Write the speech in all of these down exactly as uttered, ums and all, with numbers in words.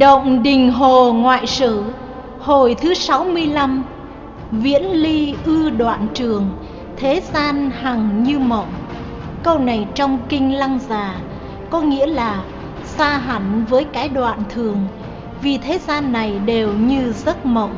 Động Đình Hồ Ngoại Sử, hồi thứ sáu mươi lăm. Viễn ly ư đoạn trường, thế gian hằng như mộng. Câu này trong kinh Lăng Già có nghĩa là xa hẳn với cái đoạn thường, vì thế gian này đều như giấc mộng.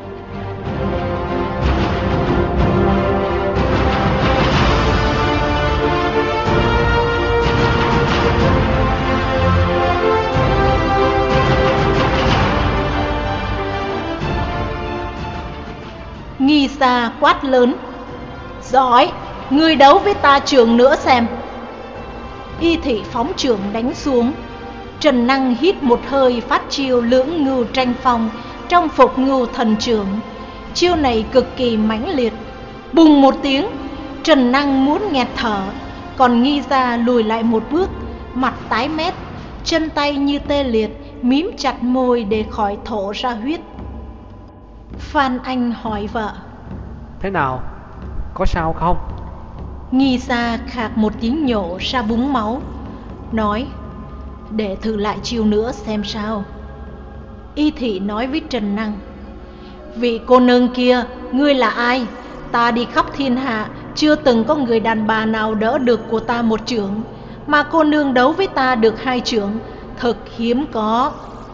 Nghi Sa quát lớn: Giỏi, ngươi đấu với ta trường nữa xem. Y thị phóng trường đánh xuống. Trần Năng hít một hơi phát chiêu lưỡng ngưu tranh phong trong phục ngưu thần trưởng. Chiêu này cực kỳ mãnh liệt. Bùng một tiếng, Trần Năng muốn nghẹt thở, còn Nghi Sa lùi lại một bước, mặt tái mét, chân tay như tê liệt, mím chặt môi để khỏi thổ ra huyết. Phan Anh hỏi vợ: Thế nào? Có sao không? Nghi Sa khạc một tiếng nhổ ra búng máu, nói: Để thử lại chiêu nữa xem sao. Y thị nói với Trần Năng: Vị cô nương kia, ngươi là ai? Ta đi khắp thiên hạ, chưa từng có người đàn bà nào đỡ được của ta một chưởng, mà cô nương đấu với ta được hai chưởng, thật hiếm có.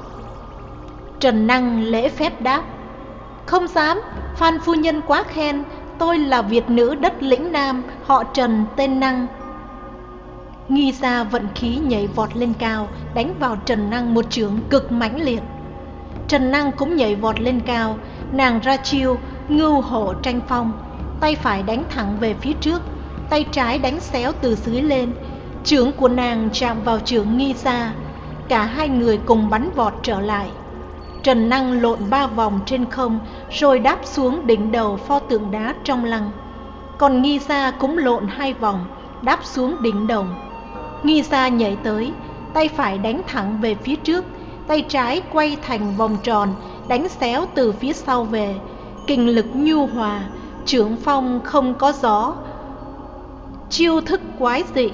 Trần Năng lễ phép đáp: Không dám, Phan phu nhân quá khen. Tôi là Việt nữ đất lĩnh Nam, họ Trần tên Năng. Nghi Sa vận khí nhảy vọt lên cao, đánh vào Trần Năng một chưởng cực mãnh liệt. Trần Năng cũng nhảy vọt lên cao, nàng ra chiêu ngưu hổ tranh phong, tay phải đánh thẳng về phía trước, tay trái đánh xéo từ dưới lên. Chưởng của nàng chạm vào chưởng Nghi Sa, cả hai người cùng bắn vọt trở lại. Trần Năng lộn ba vòng trên không rồi đáp xuống đỉnh đầu pho tượng đá trong lăng. Còn Nghi Sa cũng lộn hai vòng, đáp xuống đỉnh đồng. Nghi Sa nhảy tới, tay phải đánh thẳng về phía trước, tay trái quay thành vòng tròn, đánh xéo từ phía sau về. Kình lực nhu hòa, chưởng phong không có gió, chiêu thức quái dị.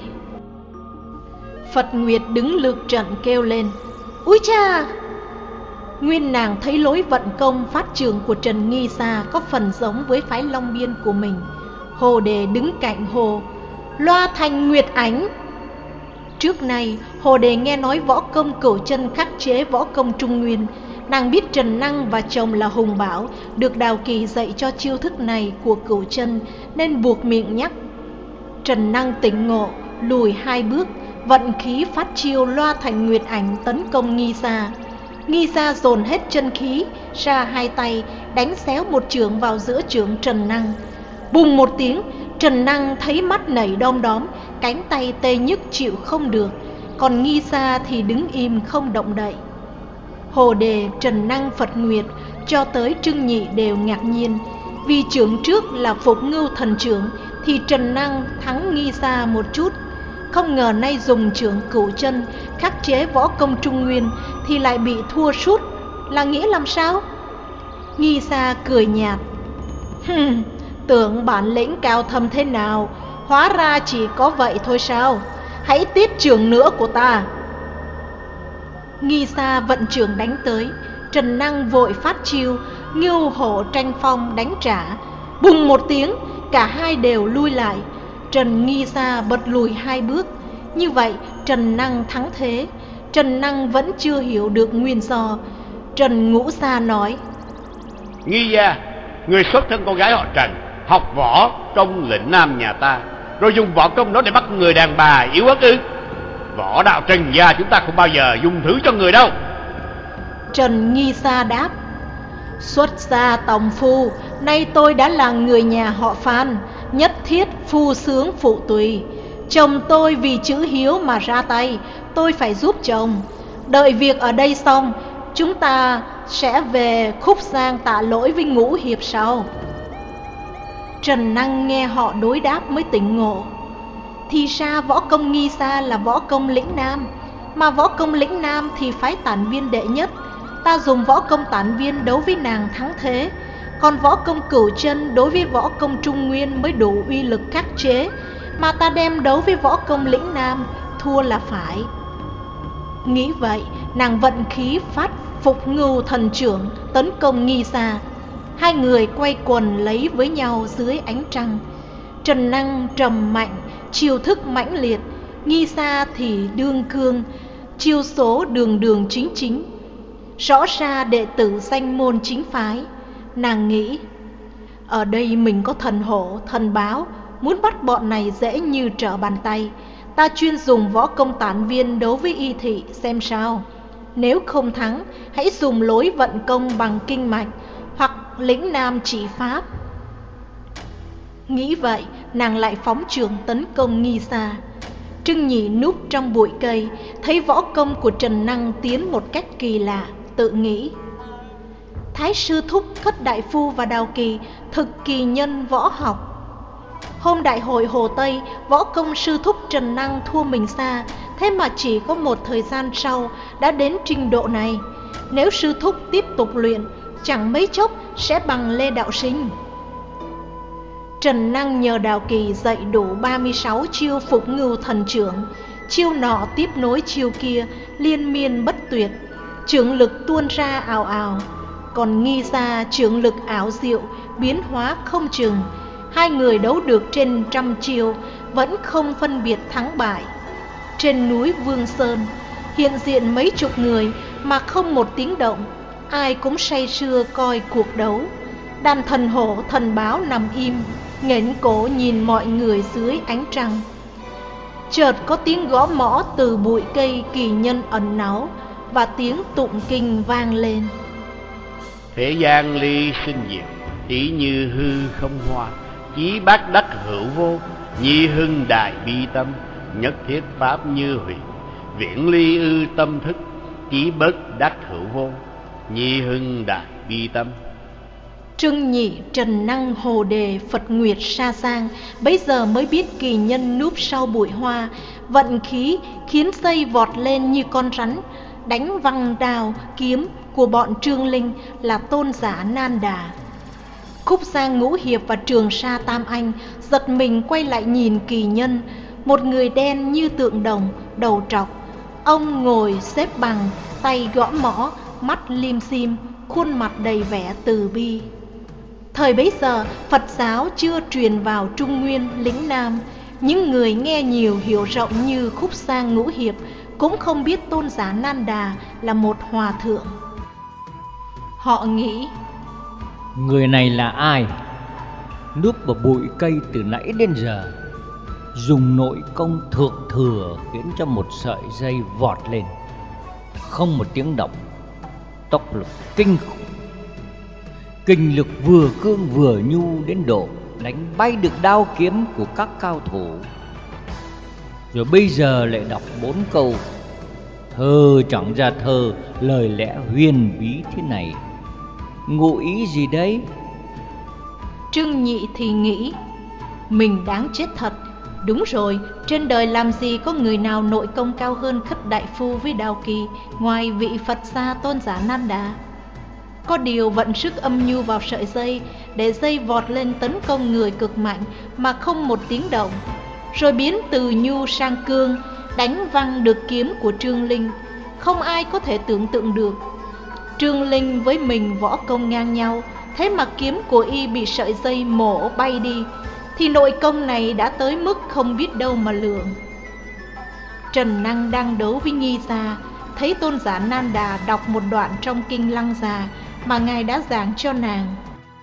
Phật Nguyệt đứng lược trận kêu lên: Úi cha! Nguyên nàng thấy lối vận công phát trường của Trần Nghi Sa có phần giống với phái Long Biên của mình. Hồ Đề đứng cạnh hồ: Loa thành Nguyệt Ảnh. Trước nay Hồ Đề nghe nói võ công Cửu Chân khắc chế võ công Trung Nguyên. Nàng biết Trần Năng và chồng là Hùng Bảo được Đào Kỳ dạy cho chiêu thức này của Cửu Chân, nên buộc miệng nhắc. Trần Năng tỉnh ngộ, lùi hai bước, vận khí phát chiêu Loa thành Nguyệt Ảnh tấn công Nghi Sa. Nghi Sa dồn hết chân khí ra hai tay, đánh xéo một chưởng vào giữa chưởng Trần Năng. Bùng một tiếng, Trần Năng thấy mắt nảy đom đóm, cánh tay tê nhức chịu không được, còn Nghi Sa thì đứng im không động đậy. Hồ Đề, Trần Năng, Phật Nguyệt cho tới Trưng Nhị đều ngạc nhiên, vì chưởng trước là phục ngưu thần chưởng thì Trần Năng thắng Nghi Sa một chút. Không ngờ nay dùng chưởng Cửu Chân khắc chế võ công Trung Nguyên thì lại bị thua sút, là nghĩa làm sao? Nghi Sa cười nhạt: Hừm, tưởng bản lĩnh cao thâm thế nào, hóa ra chỉ có vậy thôi sao? Hãy tiếp chưởng nữa của ta. Nghi Sa vận chưởng đánh tới, Trần Năng vội phát chiêu ngưu hổ tranh phong đánh trả. Bùng một tiếng, cả hai đều lui lại. Trần Nghi Sa bật lùi hai bước. Như vậy Trần Năng thắng thế. Trần Năng vẫn chưa hiểu được nguyên do. Trần Ngũ Sa nói: Nghi gia, người xuất thân con gái họ Trần, học võ trong lĩnh Nam nhà ta, rồi dùng võ công đó để bắt người đàn bà yếu ớt ư? Võ đạo Trần gia chúng ta không bao giờ dùng thử cho người đâu. Trần Nghi Sa đáp: Xuất gia tòng phu, nay tôi đã là người nhà họ Phan, nhất thiết phu sướng phụ tùy. Chồng tôi vì chữ hiếu mà ra tay, tôi phải giúp chồng. Đợi việc ở đây xong, chúng ta sẽ về Khúc Giang tạ lỗi với Ngũ hiệp sau. Trần Năng nghe họ đối đáp mới tỉnh ngộ. Thì ra võ công Nghi Sa là võ công lĩnh Nam, mà võ công lĩnh Nam thì phái Tản Viên đệ nhất. Ta dùng võ công Tản Viên đấu với nàng thắng thế, còn võ công Cửu Chân đối với võ công Trung Nguyên mới đủ uy lực khắc chế, mà ta đem đấu với võ công lĩnh Nam thua là phải. Nghĩ vậy, nàng vận khí phát phục ngưu thần trưởng tấn công Nghi Sa. Hai người quay quần lấy với nhau dưới ánh trăng. Trần Năng trầm mạnh, chiêu thức mãnh liệt, Nghi Sa thì đương cương, chiêu số đường đường chính chính. Rõ ra đệ tử danh môn chính phái. Nàng nghĩ, ở đây mình có thần hổ, thần báo, muốn bắt bọn này dễ như trở bàn tay. Ta chuyên dùng võ công tản viên đấu với Y Thị xem sao. Nếu không thắng, hãy dùng lối vận công bằng kinh mạch hoặc lĩnh nam chỉ pháp. Nghĩ vậy, nàng lại phóng trường tấn công Nghi Sa. Trưng Nhị núp trong bụi cây, thấy võ công của Trần Năng tiến một cách kỳ lạ, tự nghĩ, Thái sư thúc Khất đại phu và Đào Kỳ thực kỳ nhân võ học. Hôm đại hội Hồ Tây, võ công sư thúc Trần Năng thua mình xa, thế mà chỉ có một thời gian sau đã đến trình độ này. Nếu sư thúc tiếp tục luyện, chẳng mấy chốc sẽ bằng Lê Đạo Sinh. Trần Năng nhờ Đào Kỳ dạy đủ ba mươi sáu chiêu phục ngưu thần trưởng, chiêu nọ tiếp nối chiêu kia, liên miên bất tuyệt, chưởng lực tuôn ra ào ào. Còn Nghi Sa chưởng lực ảo diệu, biến hóa không chừng. Hai người đấu được trên trăm chiêu, vẫn không phân biệt thắng bại. Trên núi Vương Sơn, hiện diện mấy chục người mà không một tiếng động, ai cũng say sưa coi cuộc đấu. Đàn thần hổ thần báo nằm im, nghển cổ nhìn mọi người dưới ánh trăng. Chợt có tiếng gõ mõ từ bụi cây kỳ nhân ẩn náu, và tiếng tụng kinh vang lên. Thế gian ly sinh diệt, ý như hư không hoa, chí bát đắc hữu vô, nhi hưng đại bi tâm, nhất thiết pháp như huyền, viễn ly ư tâm thức, chí bất đắc hữu vô, nhi hưng đại bi tâm. Trưng Nhị, Trần Năng, Hồ Đề, Phật Nguyệt, Sa Sang bấy giờ mới biết kỳ nhân núp sau bụi hoa, vận khí khiến dây vọt lên như con rắn, đánh văng đao, kiếm của bọn Trương Linh là tôn giả Nan Đà. Khúc Giang Ngũ Hiệp và Trường Sa Tam Anh giật mình quay lại nhìn kỳ nhân, một người đen như tượng đồng, đầu trọc. Ông ngồi xếp bằng, tay gõ mõ, mắt lim dim, khuôn mặt đầy vẻ từ bi. Thời bấy giờ, Phật giáo chưa truyền vào Trung Nguyên, lĩnh Nam. Những người nghe nhiều hiểu rộng như Khúc Giang Ngũ Hiệp cũng không biết tôn giả Nan Đà là một hòa thượng. Họ nghĩ, người này là ai? Núp vào bụi cây từ nãy đến giờ, dùng nội công thượng thừa khiến cho một sợi dây vọt lên, không một tiếng động, tốc lực kinh khủng. Kinh lực vừa cương vừa nhu đến độ đánh bay được đao kiếm của các cao thủ. Rồi bây giờ lại đọc bốn câu thơ chẳng ra thơ, lời lẽ huyền bí thế này, ngụ ý gì đấy? Trưng Nhị thì nghĩ, mình đáng chết thật. Đúng rồi, trên đời làm gì có người nào nội công cao hơn Khất đại phu với Đào Kỳ, ngoài vị Phật gia tôn giả Nan Đà. Có điều vận sức âm nhu vào sợi dây, để dây vọt lên tấn công người cực mạnh mà không một tiếng động, rồi biến từ nhu sang cương, đánh văng được kiếm của Trương Linh. Không ai có thể tưởng tượng được. Trương Linh với mình võ công ngang nhau, thế mà kiếm của y bị sợi dây mổ bay đi, thì nội công này đã tới mức không biết đâu mà lượng. Trần Năng đang đấu với Nghi Sa, thấy tôn giả Nan Đà đọc một đoạn trong kinh Lăng Già mà ngài đã giảng cho nàng.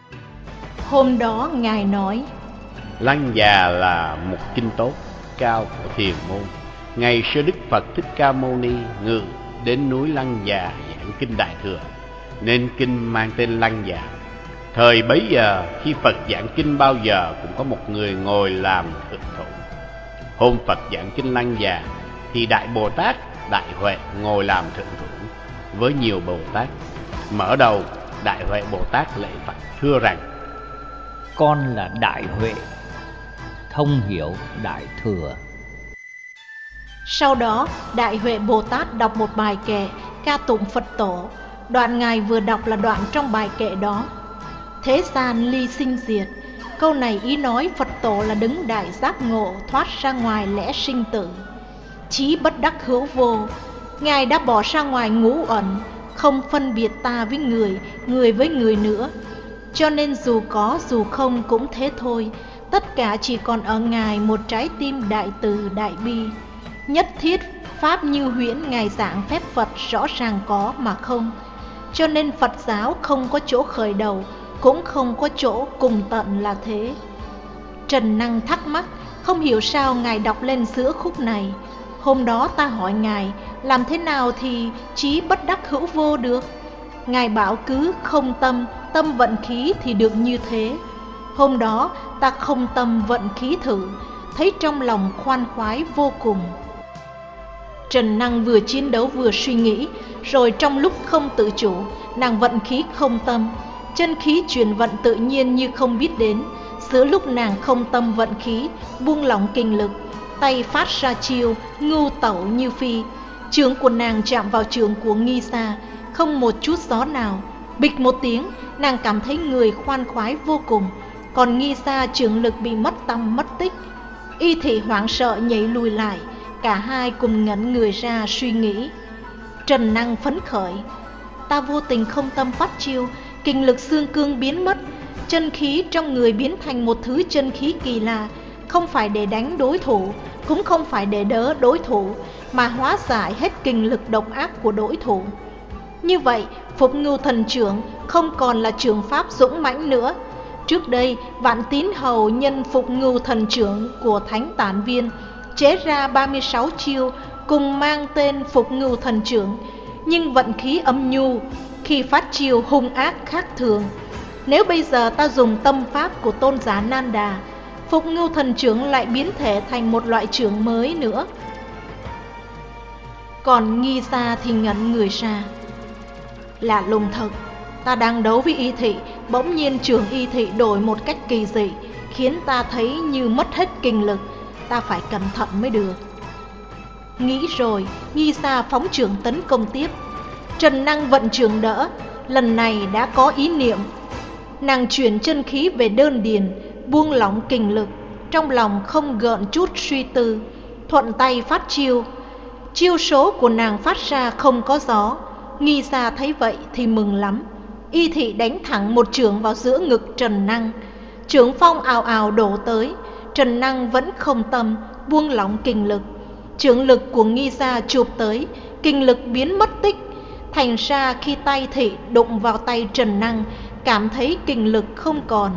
Hôm đó ngài nói, Lăng Già là một kinh tốt cao của thiền môn. Ngày xưa Đức Phật Thích Ca Mâu Ni ngự đến núi Lăng Già giảng kinh Đại Thừa, nên kinh mang tên Lăng Già. Thời bấy giờ khi Phật giảng kinh bao giờ cũng có một người ngồi làm thượng thủ. Hôm Phật giảng kinh Lăng Già thì Đại Bồ Tát Đại Huệ ngồi làm thượng thủ với nhiều Bồ Tát. Mở đầu, Đại Huệ Bồ Tát lễ Phật thưa rằng, con là Đại Huệ, thông hiểu Đại Thừa. Sau đó Đại Huệ Bồ Tát đọc một bài kệ ca tụng Phật Tổ. Đoạn ngài vừa đọc là đoạn trong bài kệ đó. Thế gian ly sinh diệt, câu này ý nói Phật Tổ là đứng đại giác ngộ, thoát ra ngoài lẽ sinh tử. Chí bất đắc hữu vô, Ngài đã bỏ ra ngoài ngũ ẩn, không phân biệt ta với người, người với người nữa. Cho nên dù có dù không cũng thế thôi, tất cả chỉ còn ở Ngài một trái tim đại từ đại bi. Nhất thiết pháp như huyễn Ngài giảng phép Phật rõ ràng có mà không. Cho nên Phật giáo không có chỗ khởi đầu, cũng không có chỗ cùng tận là thế. Trần Năng thắc mắc, không hiểu sao Ngài đọc lên giữa khúc này. Hôm đó ta hỏi Ngài, làm thế nào thì chí bất đắc hữu vô được? Ngài bảo cứ không tâm, tâm vận khí thì được như thế. Hôm đó ta không tâm vận khí thử, thấy trong lòng khoan khoái vô cùng. Trần Năng vừa chiến đấu vừa suy nghĩ, rồi trong lúc không tự chủ, nàng vận khí không tâm, chân khí chuyển vận tự nhiên như không biết đến. Giữa lúc nàng không tâm vận khí, buông lỏng kinh lực, tay phát ra chiêu, ngưu tẩu như phi. Chưởng của nàng chạm vào chưởng của Nghi Sa, không một chút gió nào. Bịch một tiếng, nàng cảm thấy người khoan khoái vô cùng. Còn Nghi Sa chưởng lực bị mất tăm mất tích. Y Thị hoảng sợ nhảy lùi lại, cả hai cùng ngẩn người ra suy nghĩ. Trần Năng phấn khởi, ta vô tình không tâm phát chiêu, kinh lực xương cương biến mất, chân khí trong người biến thành một thứ chân khí kỳ lạ, không phải để đánh đối thủ, cũng không phải để đỡ đối thủ, mà hóa giải hết kinh lực độc ác của đối thủ. Như vậy, Phục Ngưu Thần Chưởng không còn là trường pháp dũng mãnh nữa. Trước đây, Vạn Tín Hầu nhân Phục Ngưu Thần Chưởng của Thánh Tản Viên chế ra ba mươi sáu chiêu cùng mang tên Phục Ngưu Thần Chưởng, nhưng vận khí âm nhu, khi phát chiêu hung ác khác thường. Nếu bây giờ ta dùng tâm pháp của tôn giả Nan Đà, Phục Ngưu Thần Chưởng lại biến thể thành một loại chưởng mới nữa. Còn Nghi Sa thì ngẩn người ra. Lạ lùng thật, ta đang đấu với Y Thị, bỗng nhiên chưởng Y Thị đổi một cách kỳ dị, khiến ta thấy như mất hết kinh lực. Ta phải cẩn thận mới được. Nghĩ rồi, Nghi Sa phóng chưởng tấn công tiếp. Trần Năng vận chưởng đỡ, lần này đã có ý niệm. Nàng chuyển chân khí về đơn điền, buông lỏng kinh lực, trong lòng không gợn chút suy tư, thuận tay phát chiêu. Chiêu số của nàng phát ra không có gió. Nghi Sa thấy vậy thì mừng lắm. Y Thị đánh thẳng một chưởng vào giữa ngực Trần Năng. Chưởng phong ào ào đổ tới. Trần Năng vẫn không tâm, buông lỏng kinh lực. Chưởng lực của Nghi Sa chụp tới, kinh lực biến mất tích. Thành ra khi tay Thị đụng vào tay Trần Năng, cảm thấy kinh lực không còn.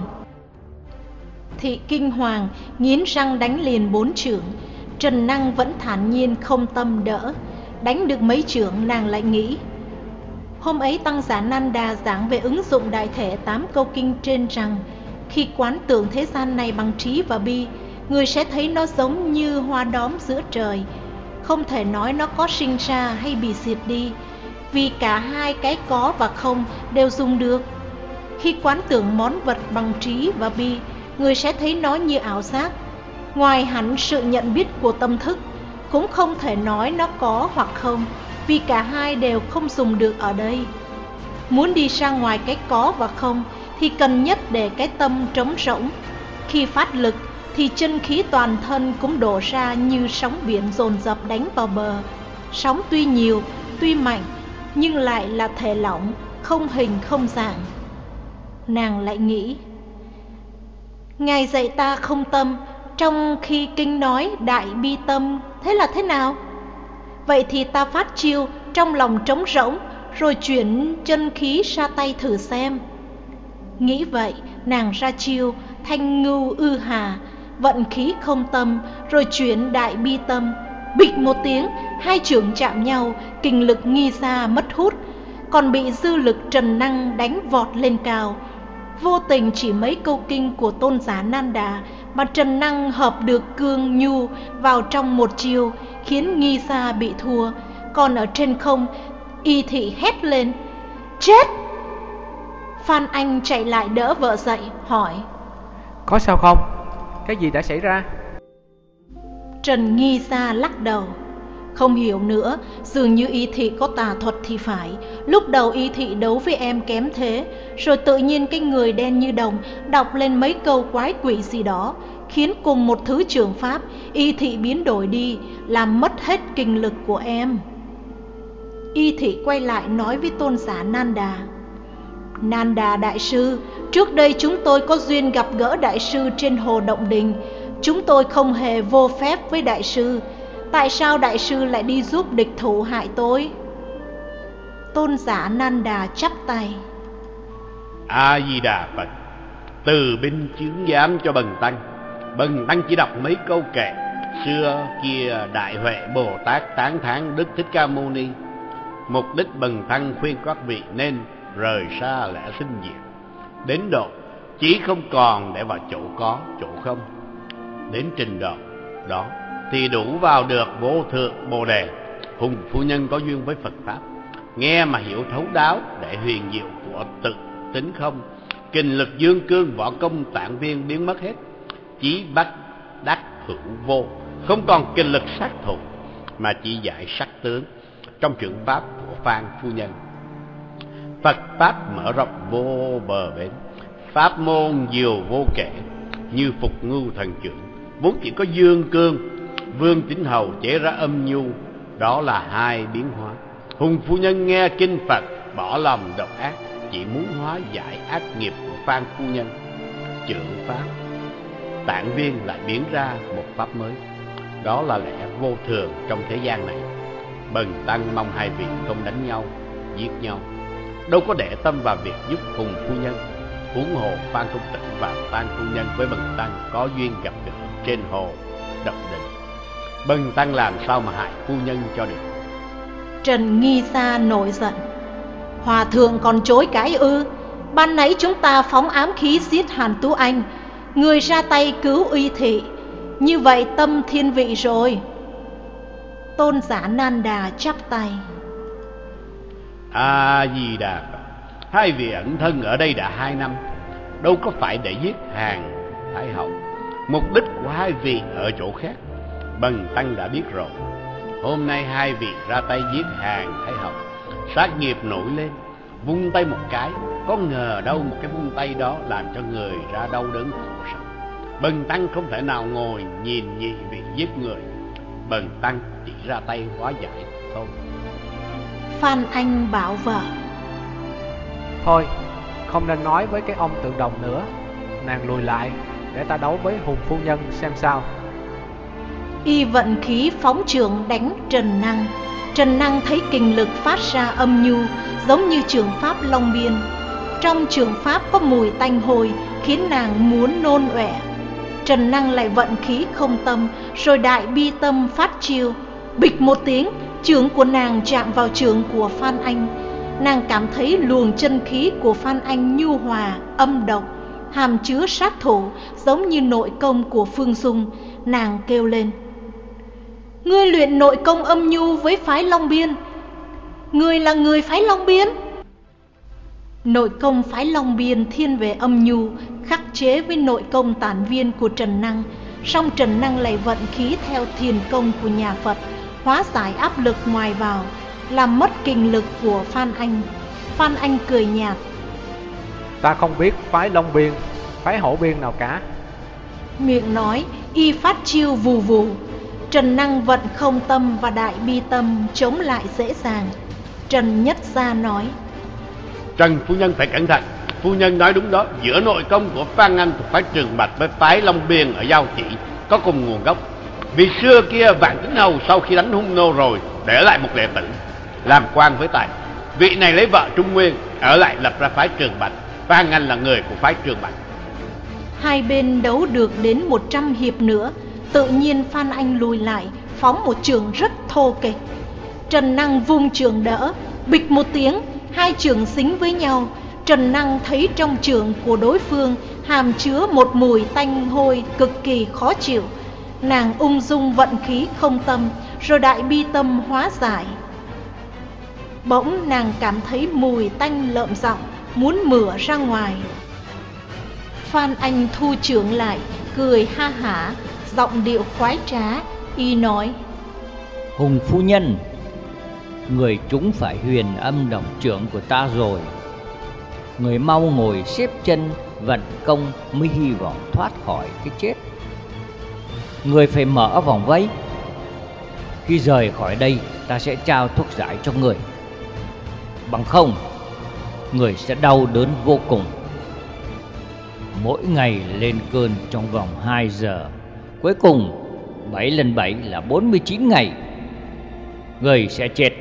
Thị kinh hoàng, nghiến răng đánh liền bốn chưởng. Trần Năng vẫn thản nhiên không tâm đỡ. Đánh được mấy chưởng nàng lại nghĩ. Hôm ấy tăng giả Nan Đà giảng về ứng dụng đại thể tám câu kinh trên rằng, khi quán tưởng thế gian này bằng trí và bi, người sẽ thấy nó giống như hoa đóm giữa trời. Không thể nói nó có sinh ra hay bị diệt đi, vì cả hai cái có và không đều dùng được. Khi quán tưởng món vật bằng trí và bi, người sẽ thấy nó như ảo giác. Ngoài hẳn sự nhận biết của tâm thức, cũng không thể nói nó có hoặc không, vì cả hai đều không dùng được ở đây. Muốn đi ra ngoài cái có và không thì cần nhất để cái tâm trống rỗng. Khi phát lực thì chân khí toàn thân cũng đổ ra như sóng biển dồn dập đánh vào bờ. Sóng tuy nhiều, tuy mạnh, nhưng lại là thể lỏng, không hình không dạng. Nàng lại nghĩ, Ngài dạy ta không tâm, trong khi kinh nói đại bi tâm, thế là thế nào? Vậy thì ta phát chiêu trong lòng trống rỗng, rồi chuyển chân khí ra tay thử xem. Nghĩ vậy, nàng ra chiêu thanh ngưu ư hà, vận khí không tâm, rồi chuyển đại bi tâm. Bịch một tiếng, hai chưởng chạm nhau, kinh lực Nghi Sa mất hút, còn bị dư lực Trần Năng đánh vọt lên cao. Vô tình chỉ mấy câu kinh của tôn giả Nan Đà mà Trần Năng hợp được cương nhu vào trong một chiêu, khiến Nghi Sa bị thua. Còn ở trên không, Y Thị hét lên, chết! Phan Anh chạy lại đỡ vợ dậy, hỏi, có sao không? Cái gì đã xảy ra? Trần Nghi Sa lắc đầu, không hiểu nữa, dường như Y Thị có tà thuật thì phải. Lúc đầu Y Thị đấu với em kém thế, rồi tự nhiên cái người đen như đồng đọc lên mấy câu quái quỷ gì đó, khiến cùng một thứ trường pháp Y Thị biến đổi đi, làm mất hết kinh lực của em. Y thị quay lại nói với tôn giả Nanda: Nanda đại sư, trước đây chúng tôi có duyên gặp gỡ đại sư trên hồ Động Đình. Chúng tôi không hề vô phép với đại sư. Tại sao đại sư lại đi giúp địch thủ hại tôi? Tôn giả Nanda chắp tay: A Di Đà Phật, từ binh chướng giám cho bần tăng. Bần tăng chỉ đọc mấy câu kệ. Xưa kia Đại Huệ Bồ Tát tán thán Đức Thích Ca Mâu Ni. Mục đích bần tăng khuyên các vị nên rời xa lẽ sinh diệt, đến độ chỉ không còn để vào chỗ có, chỗ không. Đến trình độ đó thì đủ vào được vô thượng Bồ Đề. Hùng phu nhân có duyên với Phật Pháp, nghe mà hiểu thấu đáo để huyền diệu của tự tính không. Kinh lực dương cương, võ công tạng viên biến mất hết, chí bắt đắc hữu vô, không còn kinh lực sát thủ, mà chỉ dạy sắc tướng. Trong trưởng pháp của Phan phu nhân, Phật Pháp mở rộng vô bờ bến, pháp môn nhiều vô kể, như Phục Ngưu Thần Trưởng vốn chỉ có dương cương, Vương Tín Hầu chế ra âm nhu, đó là hai biến hóa. Hùng phu nhân nghe kinh Phật, bỏ lòng độc ác, chỉ muốn hóa giải ác nghiệp của Phan phu nhân. Trưởng pháp tạng viên lại biến ra một pháp mới, đó là lẽ vô thường trong thế gian này. Bần tăng mong hai vị không đánh nhau, giết nhau, đâu có để tâm vào việc giúp Hùng phu nhân. Huống hồ Phan công tử và Phan phu nhân với bần tăng có duyên gặp gỡ trên hồ Động Đình, bần tăng làm sao mà hại phu nhân cho được. Trần Nghi Sa nổi giận: Hòa thượng còn chối cãi ư? Ban nãy chúng ta phóng ám khí giết Hàn Tú Anh, người ra tay cứu Uy thị, như vậy tâm thiên vị rồi. Tôn giả Nanda chắp tay: A Di Đà Phật, hai vị ẩn thân ở đây đã hai năm, đâu có phải để giết Hàn Thái hậu. Mục đích của hai vị ở chỗ khác, bần tăng đã biết rồi. Hôm nay hai vị ra tay giết Hàn Thái hậu, sát nghiệp nổi lên, vung tay một cái, có ngờ đâu một cái vung tay đó làm cho người ra đau đớn khổ sở. Bần tăng không thể nào ngồi nhìn nhị vị giết người, bần tăng chỉ ra tay hóa giải thôi. Phan Anh bảo vợ: Thôi, không nên nói với cái ông tượng đồng nữa. Nàng lùi lại, để ta đấu với Hùng phu nhân xem sao. Y vận khí phóng trường đánh Trần Năng. Trần Năng thấy kình lực phát ra âm nhu, giống như trường pháp Long Biên. Trong trường pháp có mùi tanh hôi, khiến nàng muốn nôn ọe. Trần Năng lại vận khí không tâm, rồi đại bi tâm phát chiêu. Bịch một tiếng, chưởng của nàng chạm vào chưởng của Phan Anh. Nàng cảm thấy luồng chân khí của Phan Anh nhu hòa, âm độc, hàm chứa sát thủ, giống như nội công của Phương Dung. Nàng kêu lên: Ngươi luyện nội công âm nhu với phái Long Biên. Ngươi là người phái Long Biên? Nội công phái Long Biên thiên về âm nhu, khắc chế với nội công tản viên của Trần Năng. Song Trần Năng lại vận khí theo thiền công của nhà Phật, hóa giải áp lực ngoài vào, làm mất kinh lực của Phan Anh. Phan Anh cười nhạt: Ta không biết phái Long Biên, phái Hổ Biên nào cả. Miệng nói, y phát chiêu vù vù. Trần Năng vận không tâm và đại bi tâm chống lại dễ dàng. Trần Nhất Gia nói: Trần phu nhân phải cẩn thận. Phu nhân nói đúng đó, giữa nội công của Phan Anh thuộc phái Trường Bạch với phái Long Biên ở Giao Chỉ có cùng nguồn gốc. Vì xưa kia Vạn Tín Hầu sau khi đánh Hung Nô rồi, để lại một đệ tử làm quan với tài. Vị này lấy vợ Trung Nguyên, ở lại lập ra phái Trường Bạch. Phan Anh là người của phái Trường Bạch. Hai bên đấu được đến một trăm hiệp nữa, tự nhiên Phan Anh lùi lại, phóng một chưởng rất thô kệch. Trần Năng vung chưởng đỡ, bịch một tiếng, hai chưởng xính với nhau. Trần Năng thấy trong chưởng của đối phương hàm chứa một mùi tanh hôi cực kỳ khó chịu. Nàng ung dung vận khí không tâm, rồi đại bi tâm hóa giải. Bỗng nàng cảm thấy mùi tanh lợm giọng, muốn mửa ra ngoài. Phan Anh thu chưởng lại, cười ha hả, giọng điệu khoái trá. Y nói: Hùng phu nhân, người trúng phải huyền âm độc trưởng của ta rồi. Người mau ngồi xếp chân vận công mới hy vọng thoát khỏi cái chết. Người phải mở vòng vây. Khi rời khỏi đây, ta sẽ trao thuốc giải cho người. bằng không người sẽ đau đớn vô cùng. Mỗi ngày lên cơn trong vòng hai giờ, cuối cùng bảy lần bảy là bốn mươi chín ngày, người sẽ chết.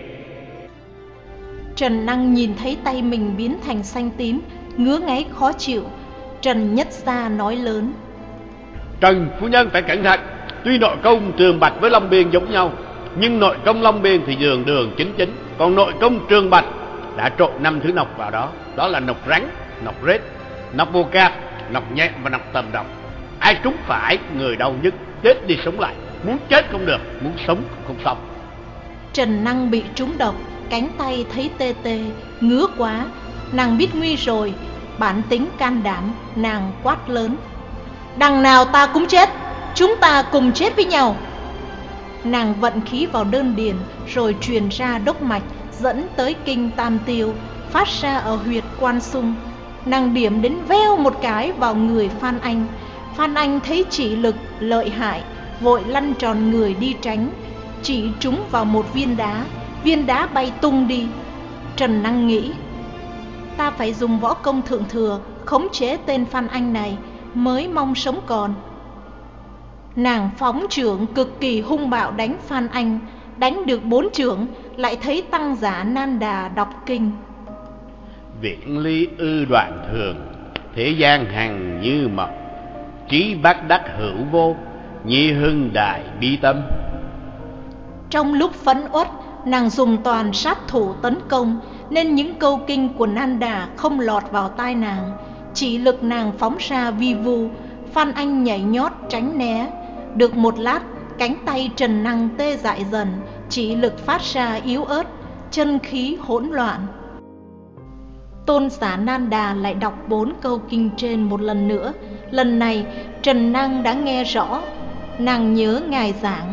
Trần Năng nhìn thấy tay mình biến thành xanh tím, ngứa ngáy khó chịu. Trần Nhất Gia nói lớn: Trần phu nhân phải cẩn thận. Tuy nội công Trường Bạch với Long Biên giống nhau, nhưng nội công Long Biên thì đường đường chính chính, còn nội công Trường Bạch đã trộn năm thứ nọc vào đó. Đó là nọc rắn, nọc rết, nọc vô cạp, nọc nhẹ và nọc tầm độc. Ai trúng phải người đau nhất, chết đi sống lại. Muốn chết không được, muốn sống không xong. Trần Năng bị trúng độc, cánh tay thấy tê tê, ngứa quá. Nàng biết nguy rồi, bản tính can đảm, nàng quát lớn: Đằng nào ta cũng chết, chúng ta cùng chết với nhau. Nàng vận khí vào đơn điền, rồi truyền ra đốc mạch, dẫn tới kinh tam tiêu, phát ra ở huyệt Quan Xung. Nàng điểm đến veo một cái vào người Phan Anh. Phan Anh thấy chỉ lực lợi hại, vội lăn tròn người đi tránh, chỉ trúng vào một viên đá, viên đá bay tung đi. Trần Năng nghĩ: ta phải dùng võ công thượng thừa khống chế tên Phan Anh này mới mong sống còn. Nàng phóng chưởng cực kỳ hung bạo đánh Phan Anh, đánh được bốn chưởng lại thấy tăng giả Nan Đà đọc kinh: Viễn ly ư đoạn thường, thế gian hằng như mộng. Trí bác đắc hữu vô, nhi hưng đại bi tâm. Trong lúc phẫn uất, nàng dùng toàn sát thủ tấn công, nên những câu kinh của Nan Đà không lọt vào tai nàng. Chỉ lực nàng phóng ra vi vu, Phan Anh nhảy nhót tránh né. Được một lát, cánh tay Trần Năng tê dại dần, chỉ lực phát ra yếu ớt, chân khí hỗn loạn. Tôn giả Nan Đà lại đọc bốn câu kinh trên một lần nữa. Lần này Trần Năng đã nghe rõ. Nàng nhớ ngài giảng: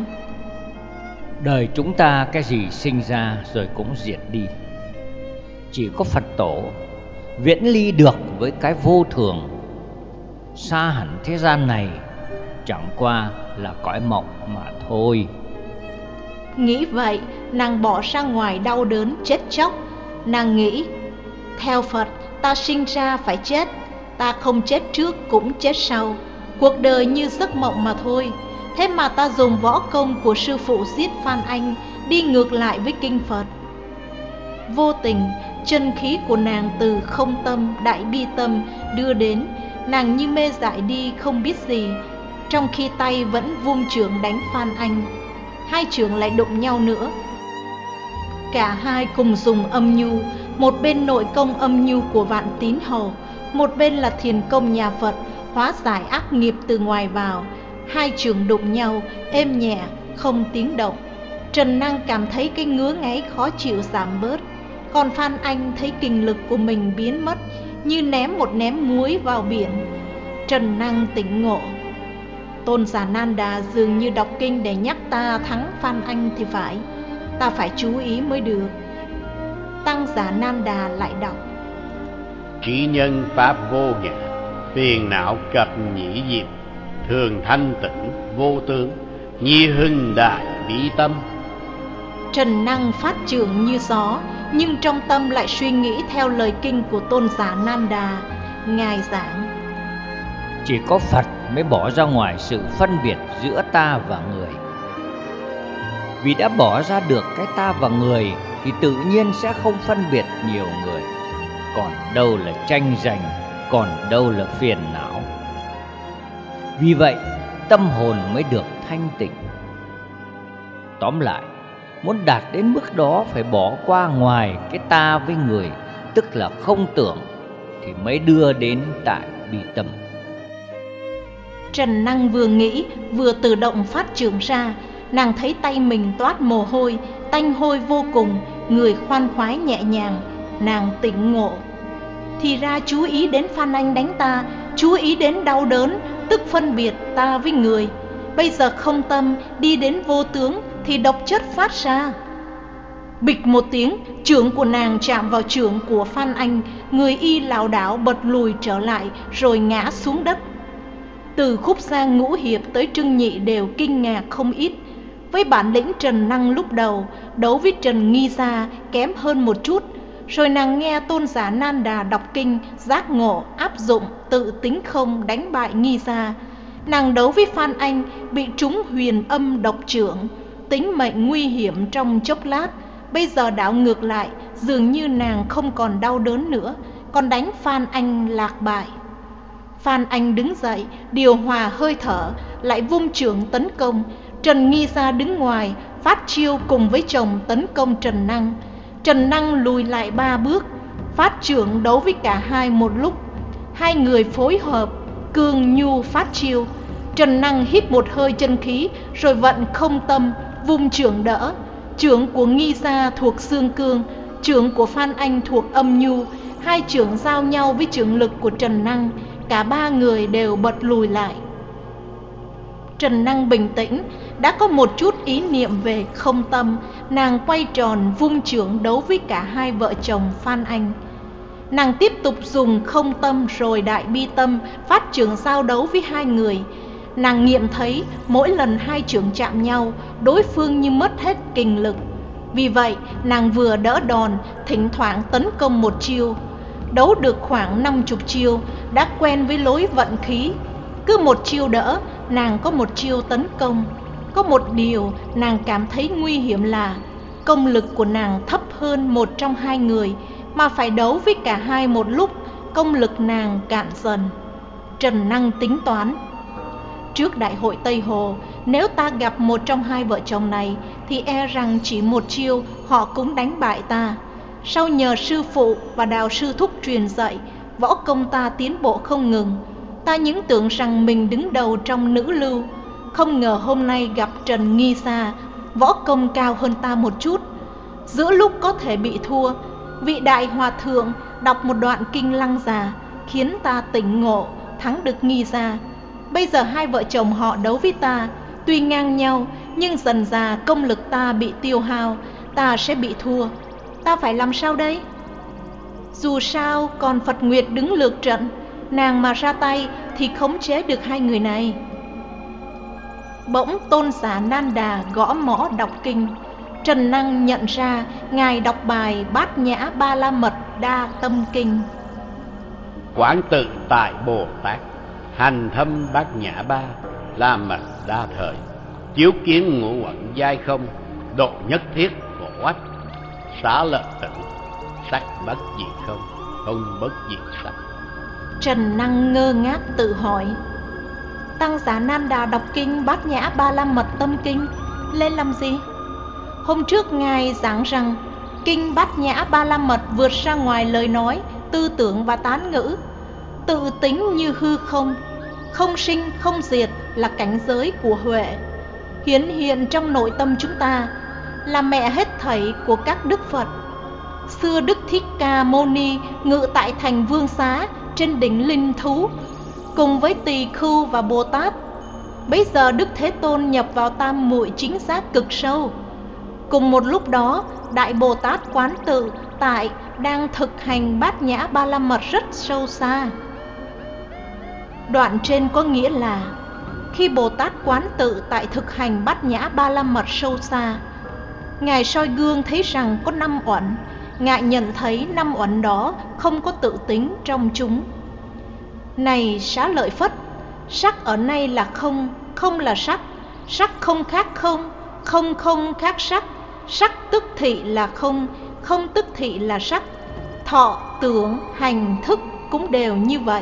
đời chúng ta cái gì sinh ra rồi cũng diệt đi. Chỉ có Phật tổ viễn ly được với cái vô thường, xa hẳn thế gian này, chẳng qua là cõi mộng mà thôi. Nghĩ vậy, nàng bỏ ra ngoài đau đớn chết chóc. Nàng nghĩ: theo Phật, ta sinh ra phải chết, ta không chết trước cũng chết sau. Cuộc đời như giấc mộng mà thôi. Thế mà ta dùng võ công của sư phụ giết Phan Anh, đi ngược lại với kinh Phật. Vô tình, chân khí của nàng từ không tâm, đại bi tâm đưa đến, nàng như mê dại đi không biết gì, trong khi tay vẫn vung chưởng đánh Phan Anh. Hai chưởng lại đụng nhau nữa. Cả hai cùng dùng âm nhu, một bên nội công âm nhu của Vạn Tín Hầu, một bên là thiền công nhà Phật, hóa giải ác nghiệp từ ngoài vào. Hai chưởng đụng nhau, êm nhẹ, không tiếng động. Trần Năng cảm thấy cái ngứa ngáy khó chịu giảm bớt. Còn Phan Anh thấy kinh lực của mình biến mất, như ném một ném muối vào biển. Trần Năng tỉnh ngộ: Tôn giả Nan Đà dường như đọc kinh để nhắc ta thắng Phan Anh thì phải, ta phải chú ý mới được. Tăng giả Nan Đà lại đọc: Trí nhân pháp vô ngã, phiền não cập nhĩ diệp. Thường thanh tịnh vô tướng, nhi hưng đại bí tâm. Trần Năng phát chưởng như gió, nhưng trong tâm lại suy nghĩ theo lời kinh của tôn giả Nan Đà. Ngài giảng: chỉ có Phật mới bỏ ra ngoài sự phân biệt giữa ta và người. Vì đã bỏ ra được cái ta và người thì tự nhiên sẽ không phân biệt nhiều người. Còn đâu là tranh giành, còn đâu là phiền não. Vì vậy tâm hồn mới được thanh tịnh. Tóm lại, muốn đạt đến mức đó phải bỏ qua ngoài cái ta với người, tức là không tưởng, thì mới đưa đến tại bi tâm. Trần Năng vừa nghĩ vừa tự động phát chưởng ra. Nàng thấy tay mình toát mồ hôi, tanh hôi vô cùng, người khoan khoái nhẹ nhàng. Nàng tỉnh ngộ: thì ra chú ý đến Phan Anh đánh ta, chú ý đến đau đớn, tức phân biệt ta với người. Bây giờ không tâm, đi đến vô tướng thì độc chất phát ra. Bịch một tiếng, chưởng của nàng chạm vào chưởng của Phan Anh. Người y lảo đảo bật lùi trở lại, rồi ngã xuống đất. Từ Khúc Giang Ngũ Hiệp tới Trưng Nhị đều kinh ngạc không ít. Với bản lĩnh Trần Năng lúc đầu, đấu với Trần Nghi Gia kém hơn một chút. Rồi nàng nghe tôn giả Nan Đà đọc kinh, giác ngộ, áp dụng, tự tính không đánh bại Nghi Gia. Nàng đấu với Phan Anh, bị trúng huyền âm độc chưởng, tính mệnh nguy hiểm trong chốc lát. Bây giờ đảo ngược lại, dường như nàng không còn đau đớn nữa, còn đánh Phan Anh lạc bại. Phan Anh đứng dậy, điều hòa hơi thở, lại vung chưởng tấn công. Trần Nghi Gia đứng ngoài, phát chiêu cùng với chồng tấn công Trần Năng. Trần Năng lùi lại ba bước, phát chưởng đấu với cả hai một lúc. Hai người phối hợp, cương nhu phát chiêu. Trần Năng hít một hơi chân khí, rồi vận không tâm, vung chưởng đỡ. Chưởng của Nghi Gia thuộc xương cương, chưởng của Phan Anh thuộc âm nhu. Hai chưởng giao nhau với chưởng lực của Trần Năng, cả ba người đều bật lùi lại. Trần Năng bình tĩnh, đã có một chút ý niệm về không tâm. Nàng quay tròn vung chưởng đấu với cả hai vợ chồng Phan Anh. Nàng tiếp tục dùng không tâm rồi đại bi tâm, phát chưởng giao đấu với hai người. Nàng nghiệm thấy mỗi lần hai chưởng chạm nhau, đối phương như mất hết kình lực. Vì vậy nàng vừa đỡ đòn, thỉnh thoảng tấn công một chiêu. Đấu được khoảng năm chục chiêu, đã quen với lối vận khí. Cứ một chiêu đỡ, nàng có một chiêu tấn công. Có một điều nàng cảm thấy nguy hiểm là công lực của nàng thấp hơn một trong hai người, mà phải đấu với cả hai một lúc, công lực nàng cạn dần. Trần Năng tính toán, trước đại hội Tây Hồ, nếu ta gặp một trong hai vợ chồng này thì e rằng chỉ một chiêu họ cũng đánh bại ta. Sau nhờ sư phụ và Đào sư thúc truyền dạy, võ công ta tiến bộ không ngừng. Ta những tưởng rằng mình đứng đầu trong nữ lưu, không ngờ hôm nay gặp Trần Nghi Gia, võ công cao hơn ta một chút. Giữa lúc có thể bị thua, vị đại hòa thượng đọc một đoạn kinh Lăng Già, khiến ta tỉnh ngộ, thắng được Nghi Gia. Bây giờ hai vợ chồng họ đấu với ta, tuy ngang nhau, nhưng dần dà công lực ta bị tiêu hao, ta sẽ bị thua. Ta phải làm sao đây? Dù sao còn Phật Nguyệt đứng lược trận, nàng mà ra tay thì khống chế được hai người này. Bỗng tôn giả Nan Đà gõ mõ đọc kinh. Trần Năng nhận ra ngài đọc bài Bát Nhã Ba La Mật Đa Tâm Kinh. Quán tự tại Bồ Tát, hành thâm bát nhã ba, la mật đa thời, chiếu kiến ngũ uẩn giai không, độ nhất thiết khổ ách, xá lợi tử, sắc bất dị không, không bất dị sắc. Trần Năng ngơ ngác tự hỏi, tăng giả Nan Đà đọc kinh Bát Nhã Ba La Mật Tâm Kinh lên làm gì? Hôm trước ngài giảng rằng kinh Bát Nhã Ba La Mật vượt ra ngoài lời nói, tư tưởng và tán ngữ, tự tính như hư không, không sinh không diệt là cảnh giới của huệ, hiển hiện trong nội tâm chúng ta, là mẹ hết thảy của các đức Phật. Xưa Đức Thích Ca Mâu Ni ngự tại thành Vương Xá trên đỉnh Linh Thú cùng với Tỳ Khưu và Bồ Tát. Bây giờ Đức Thế Tôn nhập vào tam muội chính giác cực sâu. Cùng một lúc đó, Đại Bồ Tát Quán Tự tại đang thực hành Bát Nhã Ba La Mật rất sâu xa. Đoạn trên có nghĩa là khi Bồ Tát Quán Tự tại thực hành Bát Nhã Ba La Mật sâu xa, ngài soi gương thấy rằng có năm uẩn. Ngài nhận thấy năm uẩn đó không có tự tính trong chúng. Này Xá Lợi Phất, sắc ở nay là không, không là sắc, sắc không khác không, không không khác sắc, sắc tức thị là không, không tức thị là sắc, thọ, tưởng, hành, thức cũng đều như vậy.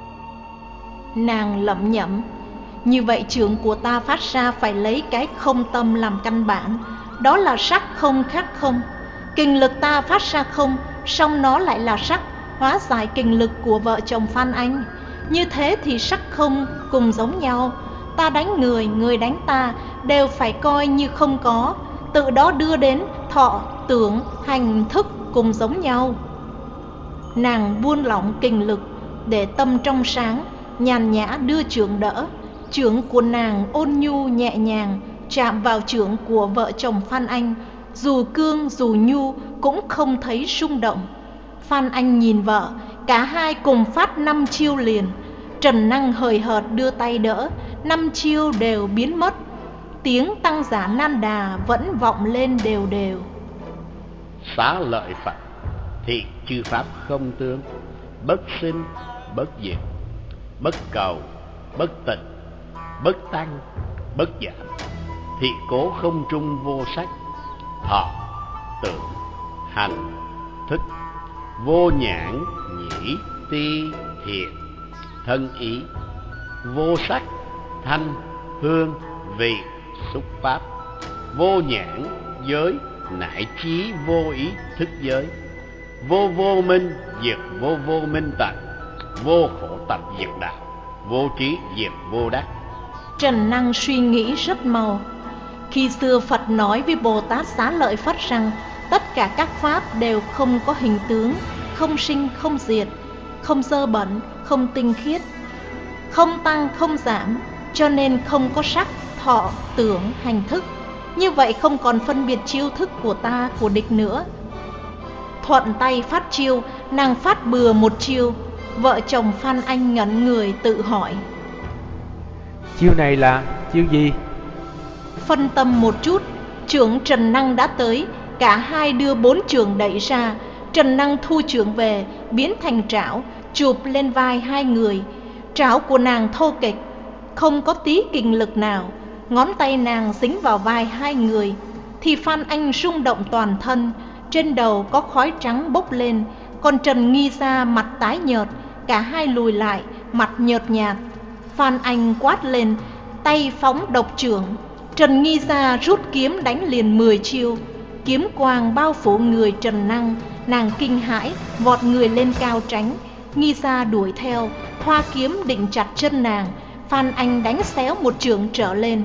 Nàng lẩm nhẩm, như vậy chưởng của ta phát ra phải lấy cái không tâm làm căn bản, đó là sắc không khác không. Kình lực ta phát ra không, song nó lại là sắc, hóa giải kình lực của vợ chồng Phan Anh. Như thế thì sắc không cùng giống nhau. Ta đánh người, người đánh ta, đều phải coi như không có, tự đó đưa đến thọ, tưởng, hành, thức cùng giống nhau. Nàng buông lỏng kình lực để tâm trong sáng, nhàn nhã đưa chưởng đỡ. Chưởng của nàng ôn nhu nhẹ nhàng chạm vào chưởng của vợ chồng Phan Anh, dù cương dù nhu cũng không thấy rung động. Phan Anh nhìn vợ, cả hai cùng phát năm chiêu liền. Trần Năng hời hợt đưa tay đỡ, năm chiêu đều biến mất. Tiếng tăng giả Nan Đà vẫn vọng lên đều đều. Xá Lợi Phật, thì chư pháp không tướng, bất sinh, bất diệt, bất cầu, bất tịnh, bất tăng, bất giảm, thì cố không trung vô sắc, thọ, tưởng, hành, thức, vô nhãn, nhĩ, ti, thiệt, thân ý, vô sắc, thanh, hương, vị, xúc pháp, vô nhãn, giới, nại chí vô ý thức giới, vô vô minh diệt vô vô minh tận, vô khổ tập diệt đạo, vô trí diệt vô đắc. Trần Năng suy nghĩ rất mau. Khi xưa Phật nói với Bồ Tát Xá Lợi Phất rằng tất cả các pháp đều không có hình tướng, không sinh không diệt, không dơ bẩn, không tinh khiết, không tăng không giảm, cho nên không có sắc, thọ, tưởng, hành thức. Như vậy không còn phân biệt chiêu thức của ta, của địch nữa. Thuận tay phát chiêu, nàng phát bừa một chiêu. Vợ chồng Phan Anh ngẩn người tự hỏi: chiêu này là chiêu gì? Phân tâm một chút, chưởng Trần Năng đã tới. Cả hai đưa bốn chưởng đẩy ra. Trần Năng thu chưởng về, biến thành trảo, chụp lên vai hai người. Trảo của nàng thô kệch, không có tí kình lực nào. Ngón tay nàng dính vào vai hai người, thì Phan Anh rung động toàn thân. Trên đầu có khói trắng bốc lên. Còn Trần Nghi Gia mặt tái nhợt, cả hai lùi lại, mặt nhợt nhạt. Phan Anh quát lên, tay phóng độc chưởng. Trần Nghi Gia rút kiếm đánh liền mười chiêu. Kiếm quang bao phủ người Trần Năng. Nàng kinh hãi, vọt người lên cao tránh. Nghi Gia đuổi theo, thoa kiếm định chặt chân nàng. Phan Anh đánh xéo một chưởng trở lên.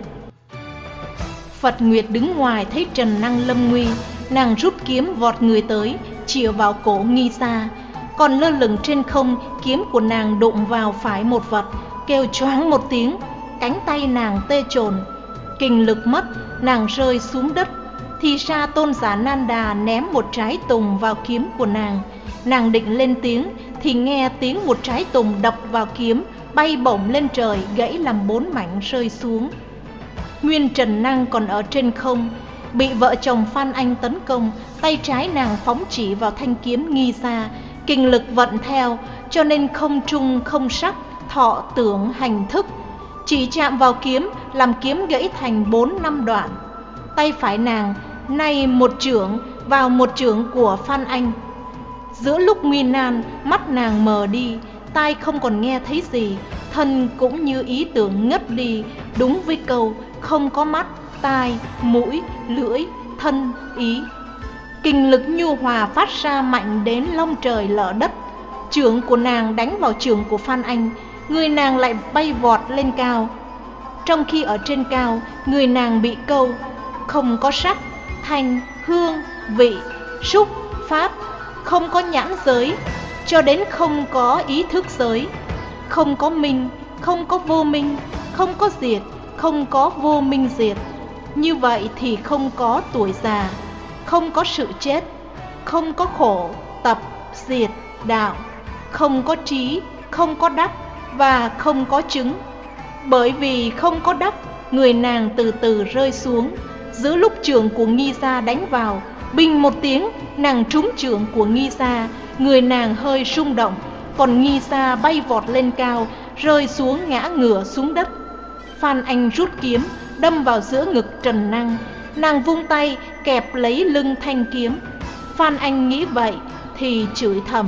Phật Nguyệt đứng ngoài thấy Trần Năng lâm nguy, nàng rút kiếm vọt người tới, chĩa vào cổ Nghi Gia. Còn lơ lửng trên không, kiếm của nàng đụng vào phải một vật, kêu choáng một tiếng, cánh tay nàng tê chồn, kinh lực mất, nàng rơi xuống đất. Thì ra Tôn giả Nan Đà ném một trái tùng vào kiếm của nàng. Nàng định lên tiếng, thì nghe tiếng một trái tùng đập vào kiếm, bay bổng lên trời, gãy làm bốn mảnh rơi xuống. Nguyên Trần Năng còn ở trên không, bị vợ chồng Phan Anh tấn công. Tay trái nàng phóng chỉ vào thanh kiếm Nghi Gia, kinh lực vận theo, cho nên không trung không sắc, thọ, tưởng, hành, thức. Chỉ chạm vào kiếm, làm kiếm gãy thành bốn năm đoạn. Tay phải nàng nay một chưởng vào một chưởng của Phan Anh. Giữa lúc nguy nan, mắt nàng mờ đi, tai không còn nghe thấy gì, thân cũng như ý tưởng ngất đi. Đúng với câu không có mắt, tai, mũi, lưỡi, thân, ý. Kinh lực nhu hòa phát ra mạnh đến long trời lở đất. Chưởng của nàng đánh vào chưởng của Phan Anh, người nàng lại bay vọt lên cao. Trong khi ở trên cao, người nàng bị câu không có sắc, thanh, hương, vị, xúc, pháp, không có nhãn giới, cho đến không có ý thức giới, không có minh, không có vô minh, không có diệt, không có vô minh diệt. Như vậy thì không có tuổi già, không có sự chết, không có khổ, tập, diệt, đạo, không có trí, không có đắc và không có chứng. Bởi vì không có đắc, người nàng từ từ rơi xuống. Giữa lúc chưởng của Nghi Gia đánh vào, bình một tiếng, nàng trúng chưởng của Nghi Gia, người nàng hơi rung động. Còn Nghi Gia bay vọt lên cao, rơi xuống ngã ngửa xuống đất. Phan Anh rút kiếm, đâm vào giữa ngực Trần Năng. Nàng vung tay kẹp lấy lưng thanh kiếm. Phan Anh nghĩ vậy thì chửi thầm: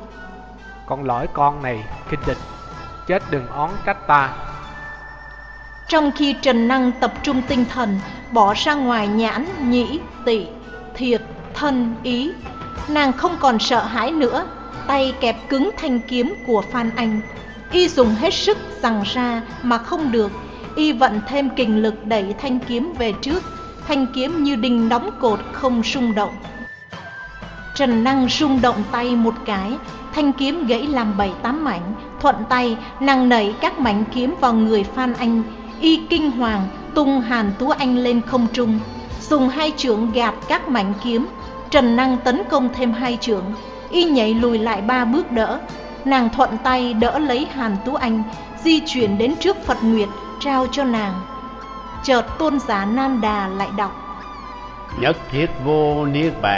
con lõi con này khinh địch, chết đừng oán trách ta. Trong khi Trần Năng tập trung tinh thần, bỏ ra ngoài nhãn, nhĩ, tị, thiệt, thân, ý, nàng không còn sợ hãi nữa. Tay kẹp cứng thanh kiếm của Phan Anh, y dùng hết sức giằng ra mà không được. Y vận thêm kình lực đẩy thanh kiếm về trước, thanh kiếm như đinh đóng cột không rung động. Trần Năng rung động tay một cái, thanh kiếm gãy làm bảy tám mảnh. Thuận tay nàng nảy các mảnh kiếm vào người Phan Anh. Y kinh hoàng tung Hàn Tú Anh lên không trung, dùng hai chưởng gạt các mảnh kiếm. Trần Năng tấn công thêm hai chưởng, y nhảy lùi lại ba bước đỡ. Nàng thuận tay đỡ lấy Hàn Tú Anh, di chuyển đến trước Phật Nguyệt, trao cho nàng. Chợt Tôn giả Nan Đà lại đọc: nhất thiết vô niết bàn,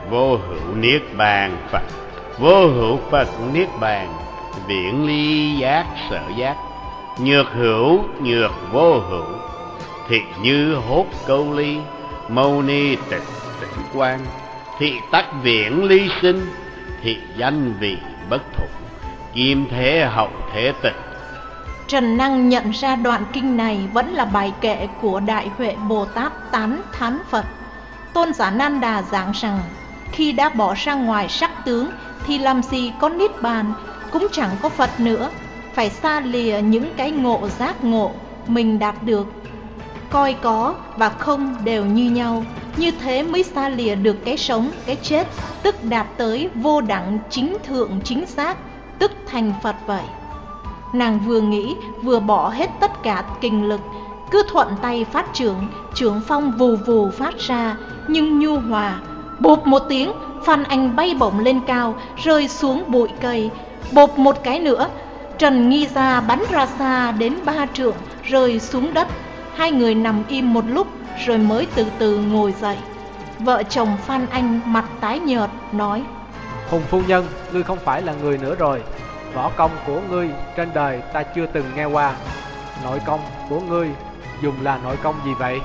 vô hữu niết bàn Phật, vô hữu Phật niết bàn, viễn ly giác sở giác, nhược hữu nhược vô hữu, thị như hốt câu ly, mâu ni tịch tịnh quan, thị tắc viễn ly sinh, thị danh vị bất thủ, kim thế hậu thế tịch. Trần Năng nhận ra đoạn kinh này vẫn là bài kệ của Đại Huệ Bồ Tát tán thán Phật. Tôn giả Nan Đà giảng rằng khi đã bỏ ra ngoài sắc tướng thì làm gì có niết bàn, cũng chẳng có Phật nữa, phải xa lìa những cái ngộ giác ngộ mình đạt được. Coi có và không đều như nhau, như thế mới xa lìa được cái sống, cái chết, tức đạt tới vô đẳng chính thượng chính xác, tức thành Phật vậy. Nàng vừa nghĩ vừa bỏ hết tất cả kinh lực, cứ thuận tay phát trưởng, trưởng phong vù vù phát ra, nhưng nhu hòa. Bộp một tiếng, Phan Anh bay bổng lên cao, rơi xuống bụi cây. Bộp một cái nữa, Trần Nghi Gia bắn ra xa đến ba trượng, rơi xuống đất. Hai người nằm im một lúc rồi mới từ từ ngồi dậy. Vợ chồng Phan Anh mặt tái nhợt nói: Hùng phu nhân, ngươi không phải là người nữa rồi. Võ công của ngươi trên đời ta chưa từng nghe qua. Nội công của ngươi dùng là nội công gì vậy?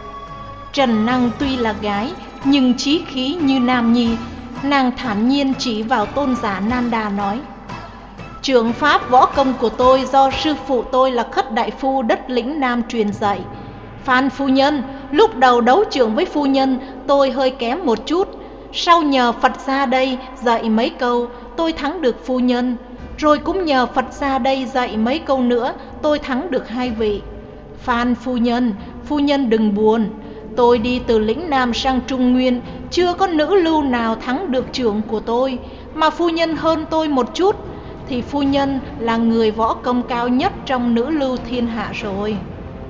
Trần Năng tuy là gái nhưng chí khí như nam nhi. Nàng thản nhiên chỉ vào tôn giả Nan Đà nói: Trường pháp võ công của tôi do sư phụ tôi là Khất Đại Phu đất lĩnh Nam truyền dạy. Phan phu nhân, lúc đầu đấu trường với phu nhân tôi hơi kém một chút, sau nhờ Phật ra đây dạy mấy câu tôi thắng được phu nhân, rồi cũng nhờ Phật ra đây dạy mấy câu nữa tôi thắng được hai vị. Phan phu nhân, phu nhân đừng buồn, tôi đi từ lĩnh Nam sang Trung Nguyên, chưa có nữ lưu nào thắng được trưởng của tôi, mà phu nhân hơn tôi một chút thì phu nhân là người võ công cao nhất trong nữ lưu thiên hạ rồi.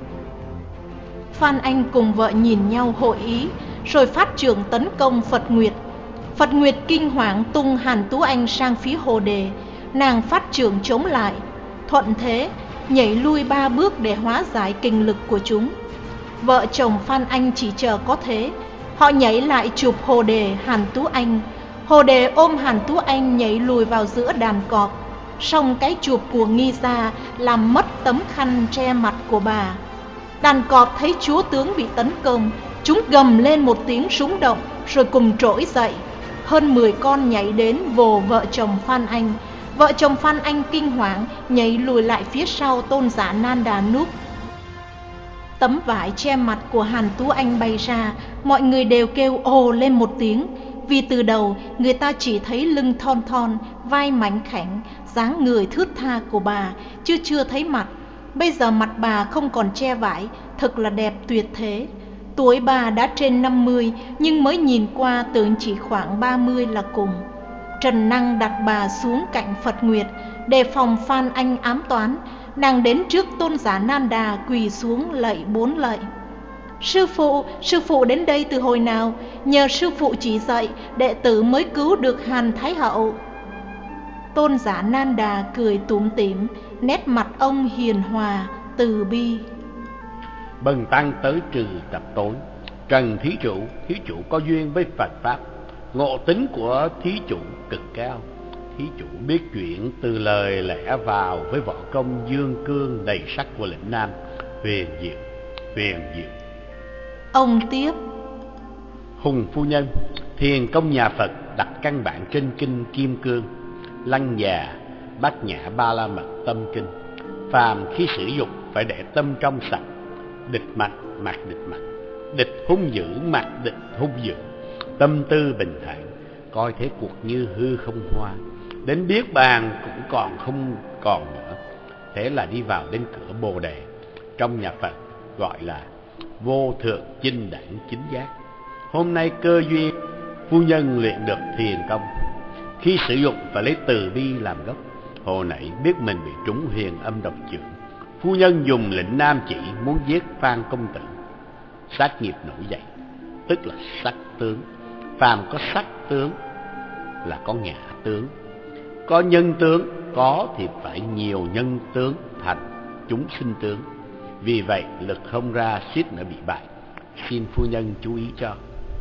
Phan Anh cùng vợ nhìn nhau hội ý, rồi phát trưởng tấn công Phật Nguyệt. Phật Nguyệt kinh hoàng tung Hàn Tú Anh sang phía Hồ Đề, nàng phát trưởng chống lại, thuận thế nhảy lui ba bước để hóa giải kinh lực của chúng. Vợ chồng Phan Anh chỉ chờ có thế, họ nhảy lại chụp Hồ Đề Hàn Tú Anh. Hồ Đề ôm Hàn Tú Anh nhảy lùi vào giữa đàn cọp, song cái chụp của Nghi Gia làm mất tấm khăn che mặt của bà. Đàn cọp thấy chúa tướng bị tấn công, chúng gầm lên một tiếng rúng động rồi cùng trỗi dậy. Hơn mười con nhảy đến vồ vợ chồng Phan Anh. Vợ chồng Phan Anh kinh hoàng nhảy lùi lại phía sau tôn giả Nan Đà núp. Tấm vải che mặt của Hàn Tú Anh bay ra, mọi người đều kêu ồ lên một tiếng, vì từ đầu người ta chỉ thấy lưng thon thon, vai mảnh khảnh, dáng người thướt tha của bà, chứ chưa thấy mặt. Bây giờ mặt bà không còn che vải, thật là đẹp tuyệt thế. Tuổi bà đã trên năm mươi, nhưng mới nhìn qua tưởng chỉ khoảng ba mươi là cùng. Trần Năng đặt bà xuống cạnh Phật Nguyệt, đề phòng Phan Anh ám toán. Nàng đến trước tôn giả Nan Đà quỳ xuống lạy bốn lạy. Sư phụ, sư phụ đến đây từ hồi nào? Nhờ sư phụ chỉ dạy, đệ tử mới cứu được Hàn Thái Hậu. Tôn giả Nan Đà cười tủm tỉm, nét mặt ông hiền hòa, từ bi. Bần tăng tới trừ tập tối. Trần thí chủ, thí chủ có duyên với Phật Pháp, ngộ tính của thí chủ cực cao. Thí chủ biết chuyện từ lời lẽ vào với võ công dương cương đầy sắc của lĩnh Nam. Huyền diệu, huyền diệu. Ông tiếp: Hùng phu nhân, thiền công nhà Phật đặt căn bản trên kinh Kim Cương, Lăng Già, Bát Nhã Ba La Mật Tâm Kinh. Phàm khi sử dụng phải để tâm trong sạch, địch mạnh mặt địch mạnh, địch hung dữ mặt địch hung dữ, tâm tư bình thản, coi thế cuộc như hư không hoa, đến biết bàn cũng còn không còn nữa. Thế là đi vào đến cửa Bồ Đề, trong nhà Phật gọi là vô thượng chinh đẳng chính giác. Hôm nay cơ duyên phu nhân luyện được thiền công, khi sử dụng phải lấy từ bi làm gốc. Hồi nãy biết mình bị trúng huyền âm độc chưởng, phu nhân dùng lĩnh Nam chỉ muốn giết Phan công tử. Sát nghiệp nổi dậy, tức là sắc tướng. Phàm có sắc tướng là có ngã tướng, có nhân tướng, có thì phải nhiều nhân tướng thành chúng sinh tướng. Vì vậy lực không ra suýt nữa bị bại. Xin phu nhân chú ý cho.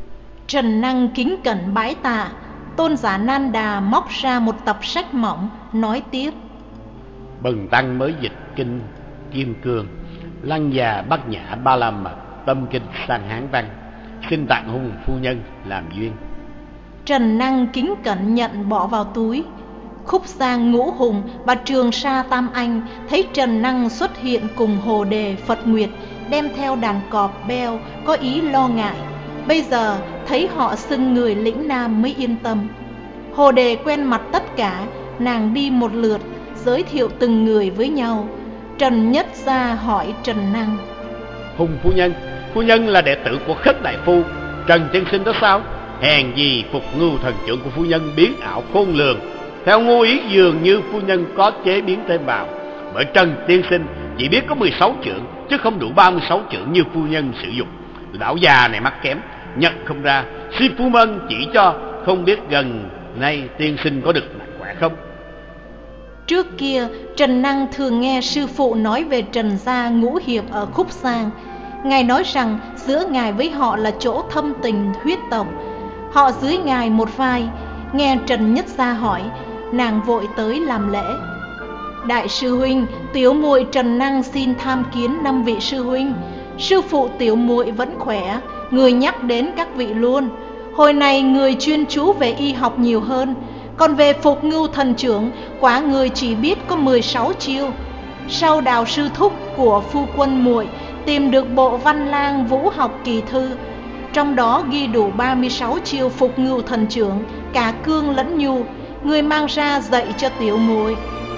Trần Năng kính cẩn bái tạ. Tôn giả Nan Đà móc ra một tập sách mỏng, nói tiếp: Bần tăng mới dịch kinh Kim Cương, Lăng Già Bát Nhã Ba La Mật tâm kinh sang Hán văn, xin tặng Hùng phu nhân làm duyên. Trần Năng kính cẩn nhận bỏ vào túi. Khúc Giang Ngũ Hùng và Trường Sa Tam Anh thấy Trần Năng xuất hiện cùng Hồ Đề Phật Nguyệt, đem theo đàn cọp beo, có ý lo ngại. Bây giờ thấy họ xưng người lĩnh Nam mới yên tâm. Hồ Đề quen mặt tất cả, nàng đi một lượt, giới thiệu từng người với nhau. Trần Nhất Gia hỏi Trần Năng: Hùng phu nhân, phu nhân là đệ tử của Khất đại phu Trần tiên sinh đó sao? Hèn gì Phục Ngưu thần trưởng của phu nhân biến ảo khôn lường. Theo ngụ ý dường như phu nhân có chế biến thêm vào, bởi Trần tiên sinh chỉ biết có mười sáu chưởng, chứ không đủ ba mươi sáu chưởng như phu nhân sử dụng. Lão già này mắc kém, nhận không ra, xin phu nhân chỉ cho, không biết gần nay tiên sinh có được mạnh khỏe không? Trước kia Trần Năng thường nghe sư phụ nói về Trần gia Ngũ Hiệp ở Khúc Giang. Ngài nói rằng giữa ngài với họ là chỗ thâm tình huyết tộc, họ dưới ngài một vai. Nghe Trần Nhất Gia hỏi, nàng vội tới làm lễ. Đại sư huynh, tiểu muội Trần Năng xin tham kiến năm vị sư huynh. Sư phụ tiểu muội vẫn khỏe, người nhắc đến các vị luôn. Hồi này người chuyên chú về y học nhiều hơn, còn về Phục Ngưu thần trưởng, quả người chỉ biết có mười sáu chiêu. Sau Đào sư thúc của phu quân muội tìm được bộ Văn Lang Vũ học kỳ thư, trong đó ghi đủ ba mươi sáu chiêu Phục Ngưu thần trưởng, cả cương lẫn nhu. Người mang ra dạy cho tiểu muội.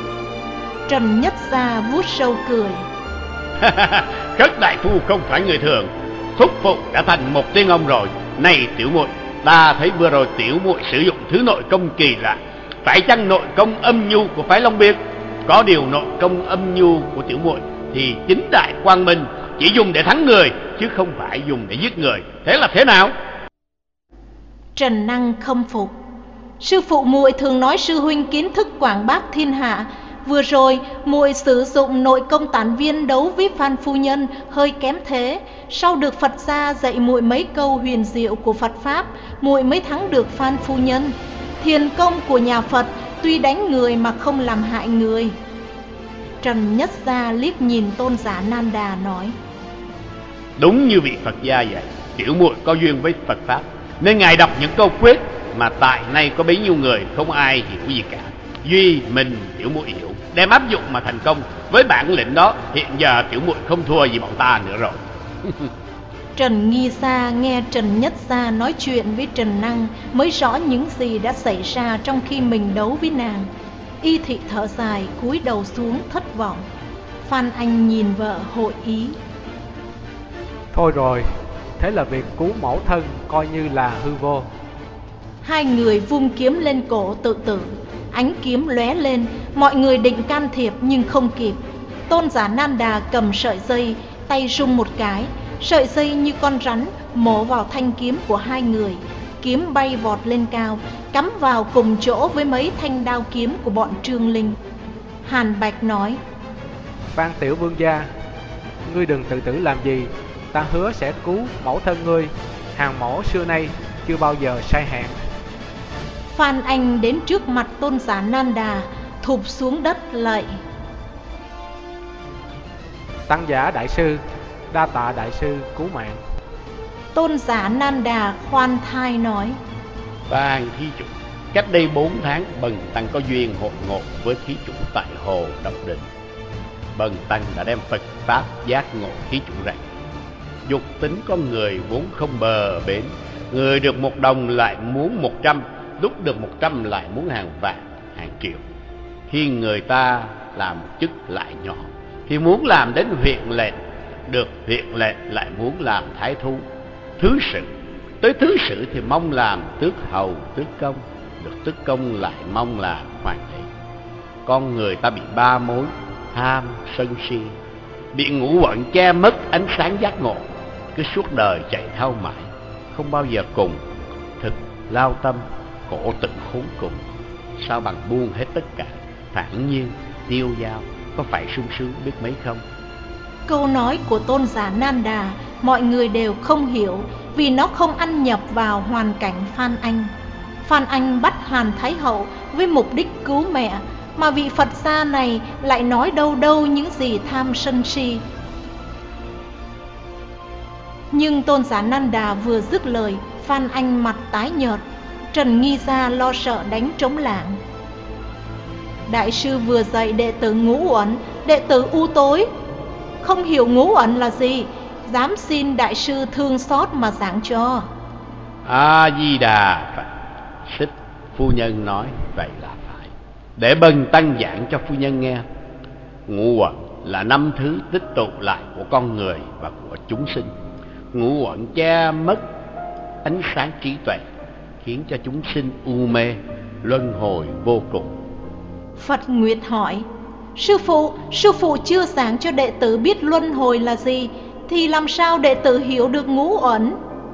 Trần Nhất Gia vuốt râu cười. Khất đại phu không phải người thường, thúc phụ đã thành một tiên ông rồi. Này tiểu muội, ta thấy vừa rồi tiểu muội sử dụng thứ nội công kỳ lạ. Phải chăng nội công âm nhu của phái Long Biên? Có điều nội công âm nhu của tiểu muội thì chính đại quang minh, chỉ dùng để thắng người chứ không phải dùng để giết người. Thế là thế nào? Trần Năng khâm phục. Sư phụ muội thường nói sư huynh kiến thức quảng bác thiên hạ. Vừa rồi muội sử dụng nội công tán viên đấu với Phan phu nhân hơi kém thế. Sau được Phật gia dạy muội mấy câu huyền diệu của Phật pháp, muội mới thắng được Phan phu nhân. Thiền công của nhà Phật tuy đánh người mà không làm hại người. Trần Nhất Gia liếc nhìn tôn giả Nan Đà nói: Đúng như vị Phật gia vậy, tiểu muội có duyên với Phật pháp, nên ngài đọc những câu quyết mà tại nay có bấy nhiêu người không ai hiểu gì cả. Duy mình tiểu muội hiểu, đem áp dụng mà thành công. Với bản lĩnh đó, hiện giờ tiểu muội không thua gì bọn ta nữa rồi. Trần Nghi Sa nghe Trần Nhất Gia nói chuyện với Trần Năng mới rõ những gì đã xảy ra trong khi mình đấu với nàng. Y thị thở dài, cúi đầu xuống thất vọng. Phan Anh nhìn vợ hội ý: Thôi rồi, thế là việc cứu mẫu thân coi như là hư vô. Hai người vung kiếm lên cổ tự tử. Ánh kiếm lóe lên, mọi người định can thiệp nhưng không kịp. Tôn giả Nan Đà cầm sợi dây, tay rung một cái, sợi dây như con rắn mổ vào thanh kiếm của hai người. Kiếm bay vọt lên cao, cắm vào cùng chỗ với mấy thanh đao kiếm của bọn Trương Linh. Hàn Bạch nói: Phan tiểu vương gia, ngươi đừng tự tử làm gì, ta hứa sẽ cứu mẫu thân ngươi. Hàng mẫu xưa nay chưa bao giờ sai hẹn. Phan Anh đến trước mặt tôn giả Nan Đà, thụp xuống đất lạy: Tăng giả đại sư, đa tạ đại sư cứu mạng. Tôn giả Nan Đà khoan thai nói: Phan thí chủ, cách đây bốn tháng bần tăng có duyên hội ngộ với thí chủ tại hồ Độc Đình. Bần tăng đã đem Phật pháp giác ngộ thí chủ rằng dục tính con người vốn không bờ bến. Người được một đồng lại muốn một trăm, lúc được một trăm lại muốn hàng vạn, hàng triệu. Khi người ta làm chức lại nhỏ thì muốn làm đến huyện lệnh, được huyện lệnh lại muốn làm thái thú, thứ sự. Tới thứ sự thì mong làm tước hầu, tước công, được tước công lại mong là hoàng đế. Con người ta bị ba mối tham, sân si, bị ngũ uẩn che mất ánh sáng giác ngộ, cứ suốt đời chạy theo mãi, không bao giờ cùng. Thực lao tâm, khổ tận khốn cùng. Sao bằng buông hết tất cả, thản nhiên, tiêu dao, có phải sung sướng biết mấy không? Câu nói của tôn giả Nan Đà mọi người đều không hiểu, vì nó không ăn nhập vào hoàn cảnh Phan Anh. Phan Anh bắt Hàn Thái Hậu với mục đích cứu mẹ, mà vị Phật gia này lại nói đâu đâu những gì tham sân si. Nhưng Tôn giả Nan Đà vừa dứt lời, Phan Anh mặt tái nhợt. Trần Nghi Gia lo sợ đánh trống lảng. Đại sư vừa dạy đệ tử ngũ uẩn, đệ tử u tối, không hiểu ngũ uẩn là gì, dám xin đại sư thương xót mà giảng cho. A Di Đà Phật. Xích phu nhân nói vậy là phải, để bần tăng giảng cho phu nhân nghe. Ngũ uẩn là năm thứ tích tụ lại của con người và của chúng sinh. Ngũ uẩn che mất ánh sáng trí tuệ, khiến cho chúng sinh u mê, luân hồi vô cùng. Phật Nguyệt hỏi: Sư phụ, sư phụ chưa giảng cho đệ tử biết luân hồi là gì, thì làm sao đệ tử hiểu được ngũ uẩn?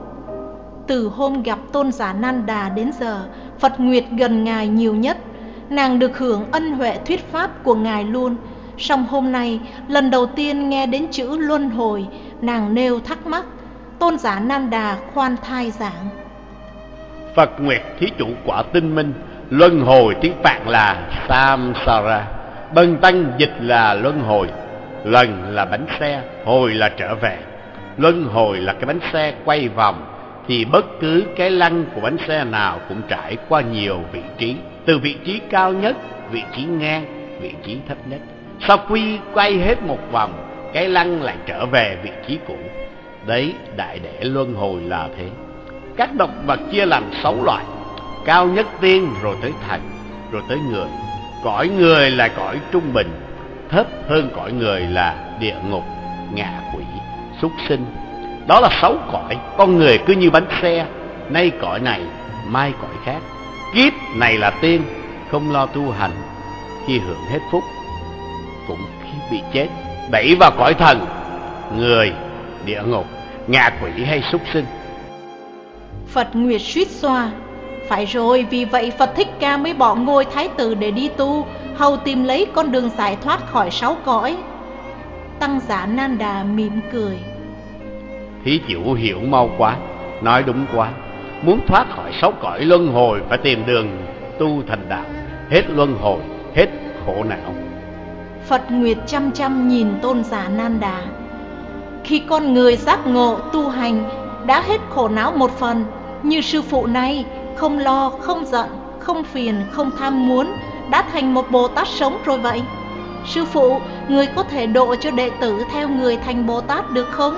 Từ hôm gặp Tôn giả Nan Đà đến giờ, Phật Nguyệt gần Ngài nhiều nhất. Nàng được hưởng ân huệ thuyết pháp của Ngài luôn. Song hôm nay, lần đầu tiên nghe đến chữ luân hồi, nàng nêu thắc mắc. Tôn giả Nan Đà khoan thai giảng: Phật Nguyệt thí chủ quả tinh minh. Luân hồi tiếng Phạn là samsara, bần tăng dịch là luân hồi. Lần là bánh xe, hồi là trở về. Luân hồi là cái bánh xe quay vòng, thì bất cứ cái lăn của bánh xe nào cũng trải qua nhiều vị trí, từ vị trí cao nhất, vị trí ngang, vị trí thấp nhất. Sau khi quay hết một vòng, cái lăn lại trở về vị trí cũ. Đấy, đại để luân hồi là thế. Các động vật chia làm sáu loại: cao nhất tiên, rồi tới thần, rồi tới người. Cõi người là cõi trung bình, thấp hơn cõi người là địa ngục, ngạ quỷ, súc sinh. Đó là sáu cõi. Con người cứ như bánh xe, nay cõi này, mai cõi khác. Kiếp này là tiên, không lo tu hành, khi hưởng hết phúc cũng khi bị chết đẩy vào cõi thần, người, địa ngục, ngạ quỷ hay súc sinh. Phật Nguyệt suýt xoa: Phải rồi, vì vậy Phật Thích Ca mới bỏ ngôi thái tử để đi tu, hầu tìm lấy con đường giải thoát khỏi sáu cõi. Tăng giả Nan Đà mỉm cười: Thí chủ hiểu mau quá, nói đúng quá. Muốn thoát khỏi sáu cõi luân hồi phải tìm đường tu thành đạo, hết luân hồi, hết khổ não. Phật Nguyệt chăm chăm nhìn Tôn giả Nan Đà. Khi con người giác ngộ tu hành đã hết khổ não một phần, như sư phụ này, không lo, không giận, không phiền, không tham muốn, đã thành một Bồ Tát sống rồi vậy. Sư phụ, người có thể độ cho đệ tử theo người thành Bồ Tát được không?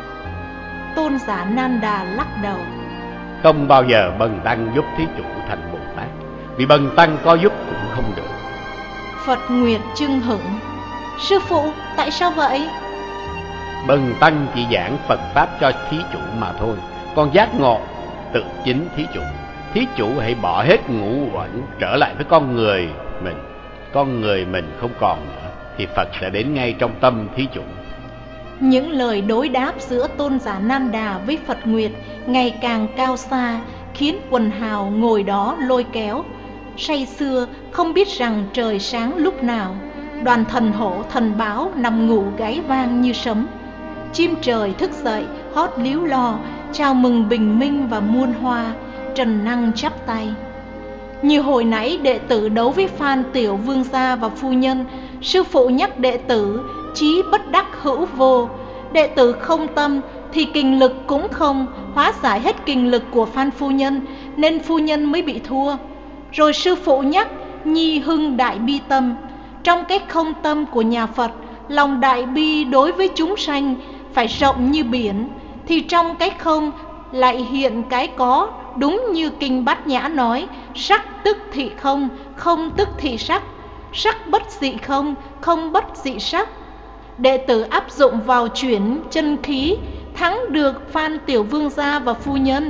Tôn giả Nan Đà lắc đầu: Không bao giờ bần tăng giúp thí chủ thành Bồ Tát, vì bần tăng có giúp cũng không được. Phật Nguyệt chưng hửng: Sư phụ, tại sao vậy? Bần tăng chỉ giảng Phật Pháp cho thí chủ mà thôi, còn giác ngộ tự chính thí chủ. Thí chủ hãy bỏ hết ngũ uẩn, trở lại với con người mình. Con người mình không còn nữa, thì Phật sẽ đến ngay trong tâm thí chủ. Những lời đối đáp giữa Tôn giả Nan Đà với Phật Nguyệt ngày càng cao xa, khiến quần hào ngồi đó lôi kéo, say sưa không biết rằng trời sáng lúc nào. Đoàn thần hổ thần báo nằm ngủ gáy vang như sấm. Chim trời thức dậy hót líu lo, chào mừng bình minh và muôn hoa. Trần Năng chắp tay: Như hồi nãy đệ tử đấu với Phan Tiểu Vương gia và phu nhân, sư phụ nhắc đệ tử chí bất đắc hữu vô. Đệ tử không tâm thì kinh lực cũng không hóa giải hết kinh lực của Phan phu nhân, nên phu nhân mới bị thua. Rồi sư phụ nhắc nhi hưng đại bi tâm. Trong cái không tâm của nhà Phật, lòng đại bi đối với chúng sanh phải rộng như biển, thì trong cái không lại hiện cái có. Đúng như Kinh Bát Nhã nói: sắc tức thị không, không tức thị sắc. Sắc bất dị không, không bất dị sắc. Đệ tử áp dụng vào chuyển chân khí, thắng được Phan Tiểu Vương gia và phu nhân.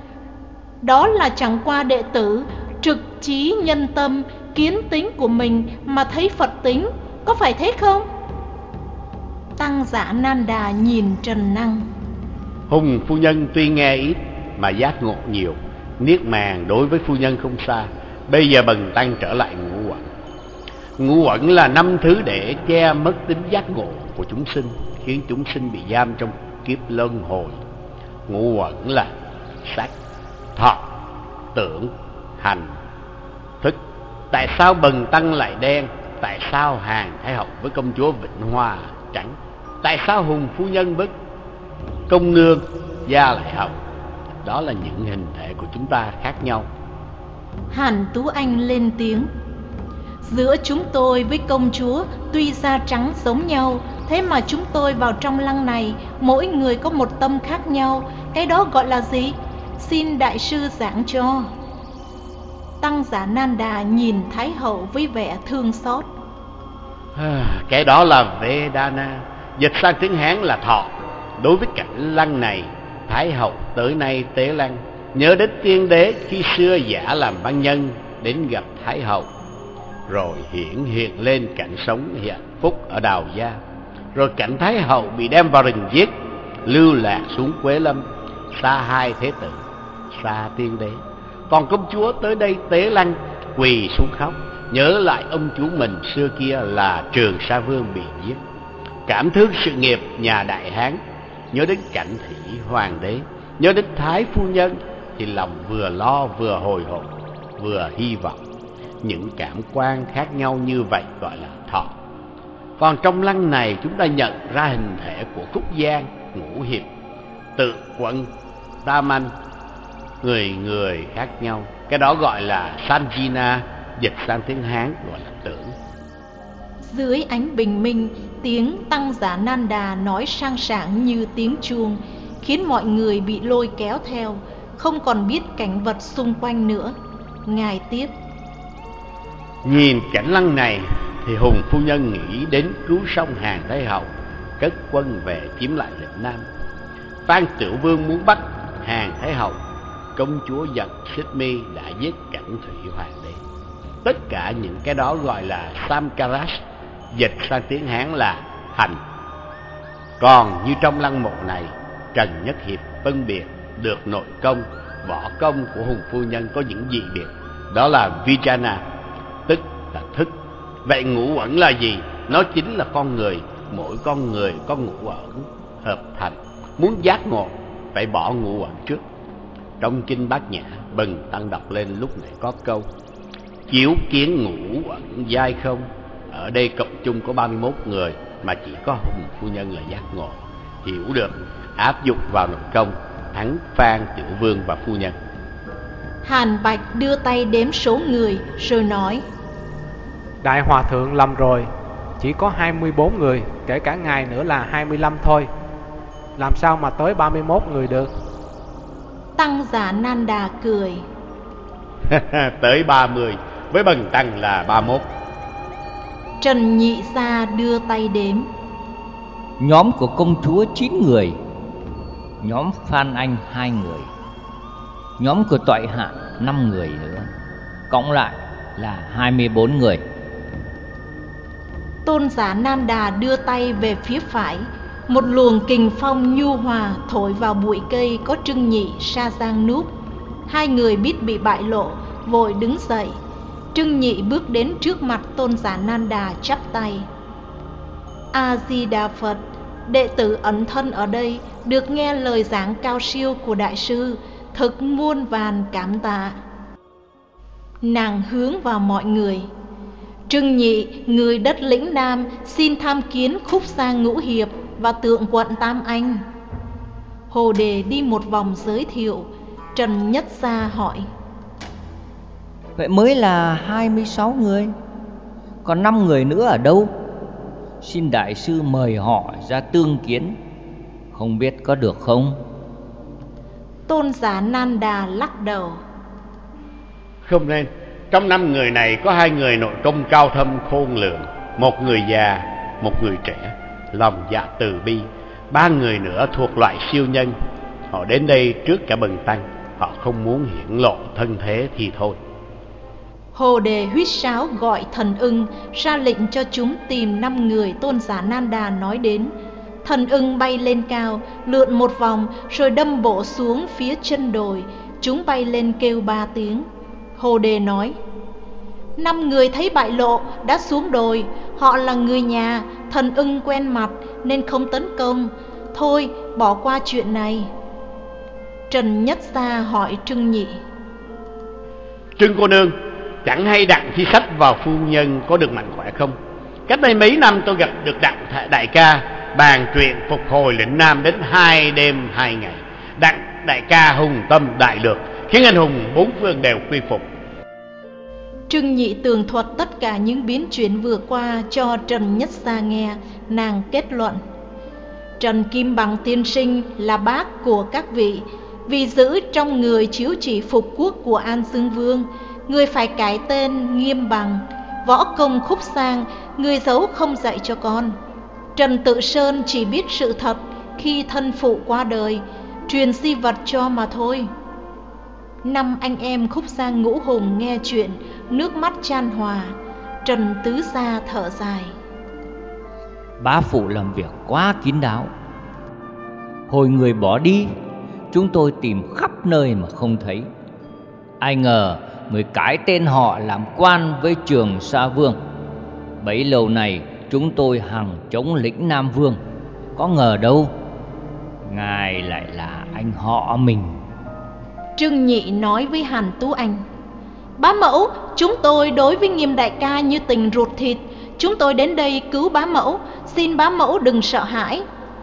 Đó là chẳng qua đệ tử trực trí nhân tâm, kiến tính của mình mà thấy Phật tính, có phải thế không? Tăng giả Nan Đà nhìn Trần Năng: Hùng phu nhân tuy nghe ít mà giác ngộ nhiều, niết bàn đối với phu nhân không xa. Bây giờ bần tăng trở lại ngũ uẩn. Ngũ uẩn là năm thứ để che mất tính giác ngộ của chúng sinh, khiến chúng sinh bị giam trong kiếp luân hồi. Ngũ uẩn là sắc, thọ, tưởng, hành, thức. Tại sao bần tăng lại đen? Tại sao Hàn Thái Hậu với công chúa Vĩnh Hoa trắng? Tại sao Hùng phu nhân với công nương da lại hồng? Đó là những hình thể của chúng ta khác nhau. Hàn Tú Anh lên tiếng: giữa chúng tôi với công chúa tuy da trắng giống nhau, thế mà chúng tôi vào trong lăng này, mỗi người có một tâm khác nhau. Cái đó gọi là gì? Xin đại sư giảng cho. Tăng giả Nan Đà nhìn Thái Hậu với vẻ thương xót. Cái đó là Vedana, dịch sang tiếng Hán là thọ. Đối với cảnh lăng này, Thái Hậu tới nay tế lăng, nhớ đến tiên đế khi xưa giả làm văn nhân đến gặp Thái Hậu, rồi hiển hiện lên cảnh sống hạnh phúc ở Đào Gia, rồi cảnh Thái Hậu bị đem vào rừng giết, lưu lạc xuống Quế Lâm, xa hai thế tử, xa tiên đế. Còn công chúa tới đây tế lăng, quỳ xuống khóc, nhớ lại ông chú mình xưa kia là Trường Sa Vương bị giết, cảm thương sự nghiệp nhà Đại Hán, nhớ đến cảnh Thủy Hoàng đế, nhớ đến Thái phu nhân, thì lòng vừa lo vừa hồi hộp, vừa hy vọng. Những cảm quan khác nhau như vậy gọi là thọ. Còn trong lăng này chúng ta nhận ra hình thể của Khúc Giang, Ngũ Hiệp, Tự Quân, Tam Anh, người người khác nhau. Cái đó gọi là Sanjina, dịch sang tiếng Hán gọi là tưởng. Dưới ánh bình minh, tiếng Tăng giả Nan Đà nói sang sảng như tiếng chuông, khiến mọi người bị lôi kéo theo, không còn biết cảnh vật xung quanh nữa. Ngài tiếp: nhìn cảnh lăng này thì Hùng phu nhân nghĩ đến cứu xong Hàn Thái Hậu, cất quân về chiếm lại lĩnh Nam. Phan Tiểu Vương muốn bắt Hàn Thái Hậu, công chúa giận Xích Mi đã giết cảnh Thủy Hoàng đế. Tất cả những cái đó gọi là Samkaras, dịch sang tiếng Hán là hành. Còn như trong lăng mộ này, Trần Nhất Hiệp phân biệt được nội công, võ công của Hùng phu nhân có những dị biệt, đó là Vijana, tức là thức. Vậy ngũ uẩn là gì? Nó chính là con người. Mỗi con người có ngũ uẩn hợp thành. Muốn giác ngộ phải bỏ ngũ uẩn trước. Trong kinh Bát Nhã, bần tăng đọc lên lúc này có câu: chiếu kiến ngũ uẩn giai không. Ở đây cộng chung có ba mươi mốt người, mà chỉ có Hùng phu nhân là giác ngộ. Hiểu được, áp dụng vào nội công, thắng Phan Tiểu Vương và phu nhân. Hàn Bạch đưa tay đếm số người rồi nói: Đại hòa thượng lầm rồi, chỉ có hai mươi bốn người, kể cả ngài nữa là hai mươi lăm thôi. Làm sao mà tới ba mươi mốt người được? Tăng giả Nan Đà cười: tới ba mươi, với bần tăng là ba mươi mốt. Trần Nhị Sa đưa tay đếm: nhóm của công chúa chín người, nhóm Phan Anh hai người, nhóm của Toại Hạ năm người nữa, cộng lại là hai mươi bốn người. Tôn giả Nan Đà đưa tay về phía phải, một luồng kình phong nhu hòa thổi vào bụi cây có Trưng Nhị, Sa Giang núp. Hai người biết bị bại lộ, vội đứng dậy. Trưng Nhị bước đến trước mặt tôn giả Nan Đà chắp tay: A Di Đà Phật, đệ tử ẩn thân ở đây, được nghe lời giảng cao siêu của đại sư, thực muôn vàn cảm tạ. Nàng hướng vào mọi người: Trưng Nhị, người đất lĩnh Nam, xin tham kiến Khúc Giang Ngũ Hiệp và Tượng Quận Tam Anh. Hồ Đề đi một vòng giới thiệu. Trần Nhất Sa hỏi: vậy mới là hai mươi sáu người, còn năm người nữa ở đâu? Xin đại sư mời họ ra tương kiến, không biết có được không? Tôn giả Nan Đà lắc đầu: không nên. Trong năm người này có hai người nội công cao thâm khôn lường, một người già, một người trẻ, lòng dạ từ bi. Ba người nữa thuộc loại siêu nhân. Họ đến đây trước cả bần tăng, họ không muốn hiển lộ thân thế thì thôi. Hồ Đề huýt sáo gọi Thần Ưng, ra lệnh cho chúng tìm năm người tôn giả Nan Đà nói đến. Thần Ưng bay lên cao, lượn một vòng rồi đâm bộ xuống phía chân đồi. Chúng bay lên kêu ba tiếng. Hồ Đề nói: năm người thấy bại lộ đã xuống đồi. Họ là người nhà, Thần Ưng quen mặt nên không tấn công. Thôi bỏ qua chuyện này. Trần Nhất Sa hỏi Trưng Nhị: Trưng cô nương, chẳng hay Đặng thi sách vào phu nhân có được mạnh khỏe không? Cách đây mấy năm tôi gặp được Đặng đại ca, bàn chuyện phục hồi lĩnh Nam đến hai đêm hai ngày. Đặng đại ca hùng tâm đại lược, khiến anh hùng bốn phương đều quy phục. Trưng Nhị tường thuật tất cả những biến chuyển vừa qua cho Trần Nhất Sa nghe. Nàng kết luận: Trần Kim Bằng tiên sinh là bác của các vị, vì giữ trong người chiếu chỉ phục quốc của An Xương Vương, người phải cải tên Nghiêm Bằng. Võ công Khúc Sang người giấu không dạy cho con. Trần Tự Sơn chỉ biết sự thật khi thân phụ qua đời, truyền di vật cho mà thôi. Năm anh em Khúc Sang ngũ hùng nghe chuyện, nước mắt chan hòa. Trần Tứ Gia thở dài: Bá phụ làm việc quá kín đáo. Hồi người bỏ đi, chúng tôi tìm khắp nơi mà không thấy. Ai ngờ người cải tên họ làm quan với Trường Sa Vương. Bấy lâu này chúng tôi hằng chống lĩnh Nam Vương, có ngờ đâu ngài lại là anh họ mình. Trưng Nhị nói với Hàn Tú Anh: Bá mẫu, chúng tôi đối với Nghiêm đại ca như tình ruột thịt. Chúng tôi đến đây cứu bá mẫu, xin bá mẫu đừng sợ hãi.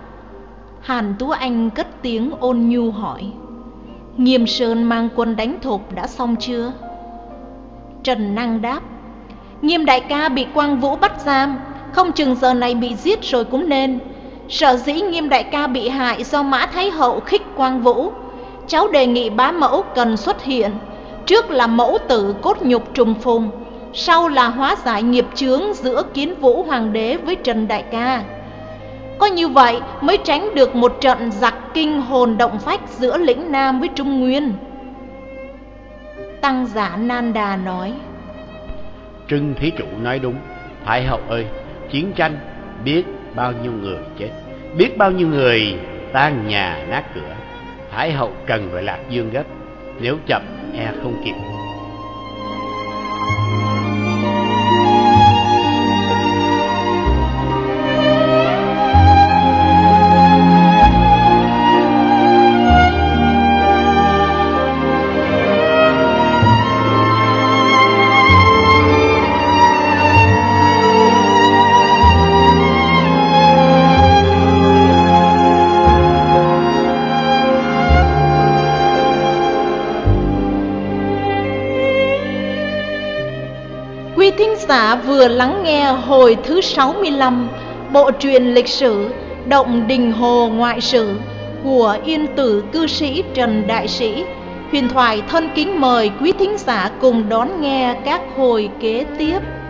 Hàn Tú Anh cất tiếng ôn nhu hỏi: Nghiêm Sơn mang quân đánh Thục đã xong chưa? Trần Năng đáp: Nghiêm đại ca bị Quang Vũ bắt giam, không chừng giờ này bị giết rồi cũng nên. Sở dĩ Nghiêm đại ca bị hại do Mã Thái Hậu khích Quang Vũ. Cháu đề nghị bá mẫu cần xuất hiện. Trước là mẫu tử cốt nhục trùng phùng, sau là hóa giải nghiệp chướng giữa Kiến Vũ Hoàng đế với Trần đại ca. Có như vậy mới tránh được một trận giặc kinh hồn động phách giữa lĩnh Nam với Trung Nguyên. Tăng giả Nan Đà nói: Trưng thí chủ nói đúng. Thái hậu ơi, chiến tranh biết bao nhiêu người chết, biết bao nhiêu người tan nhà nát cửa. Thái hậu cần phải Lạc Dương gấp, nếu chậm e không kịp. Quý thính giả vừa lắng nghe hồi thứ sáu mươi lăm bộ truyện lịch sử Động Đình Hồ Ngoại Sử của Yên Tử cư sĩ Trần Đại Sĩ. Huyền Thoại thân kính mời quý thính giả cùng đón nghe các hồi kế tiếp.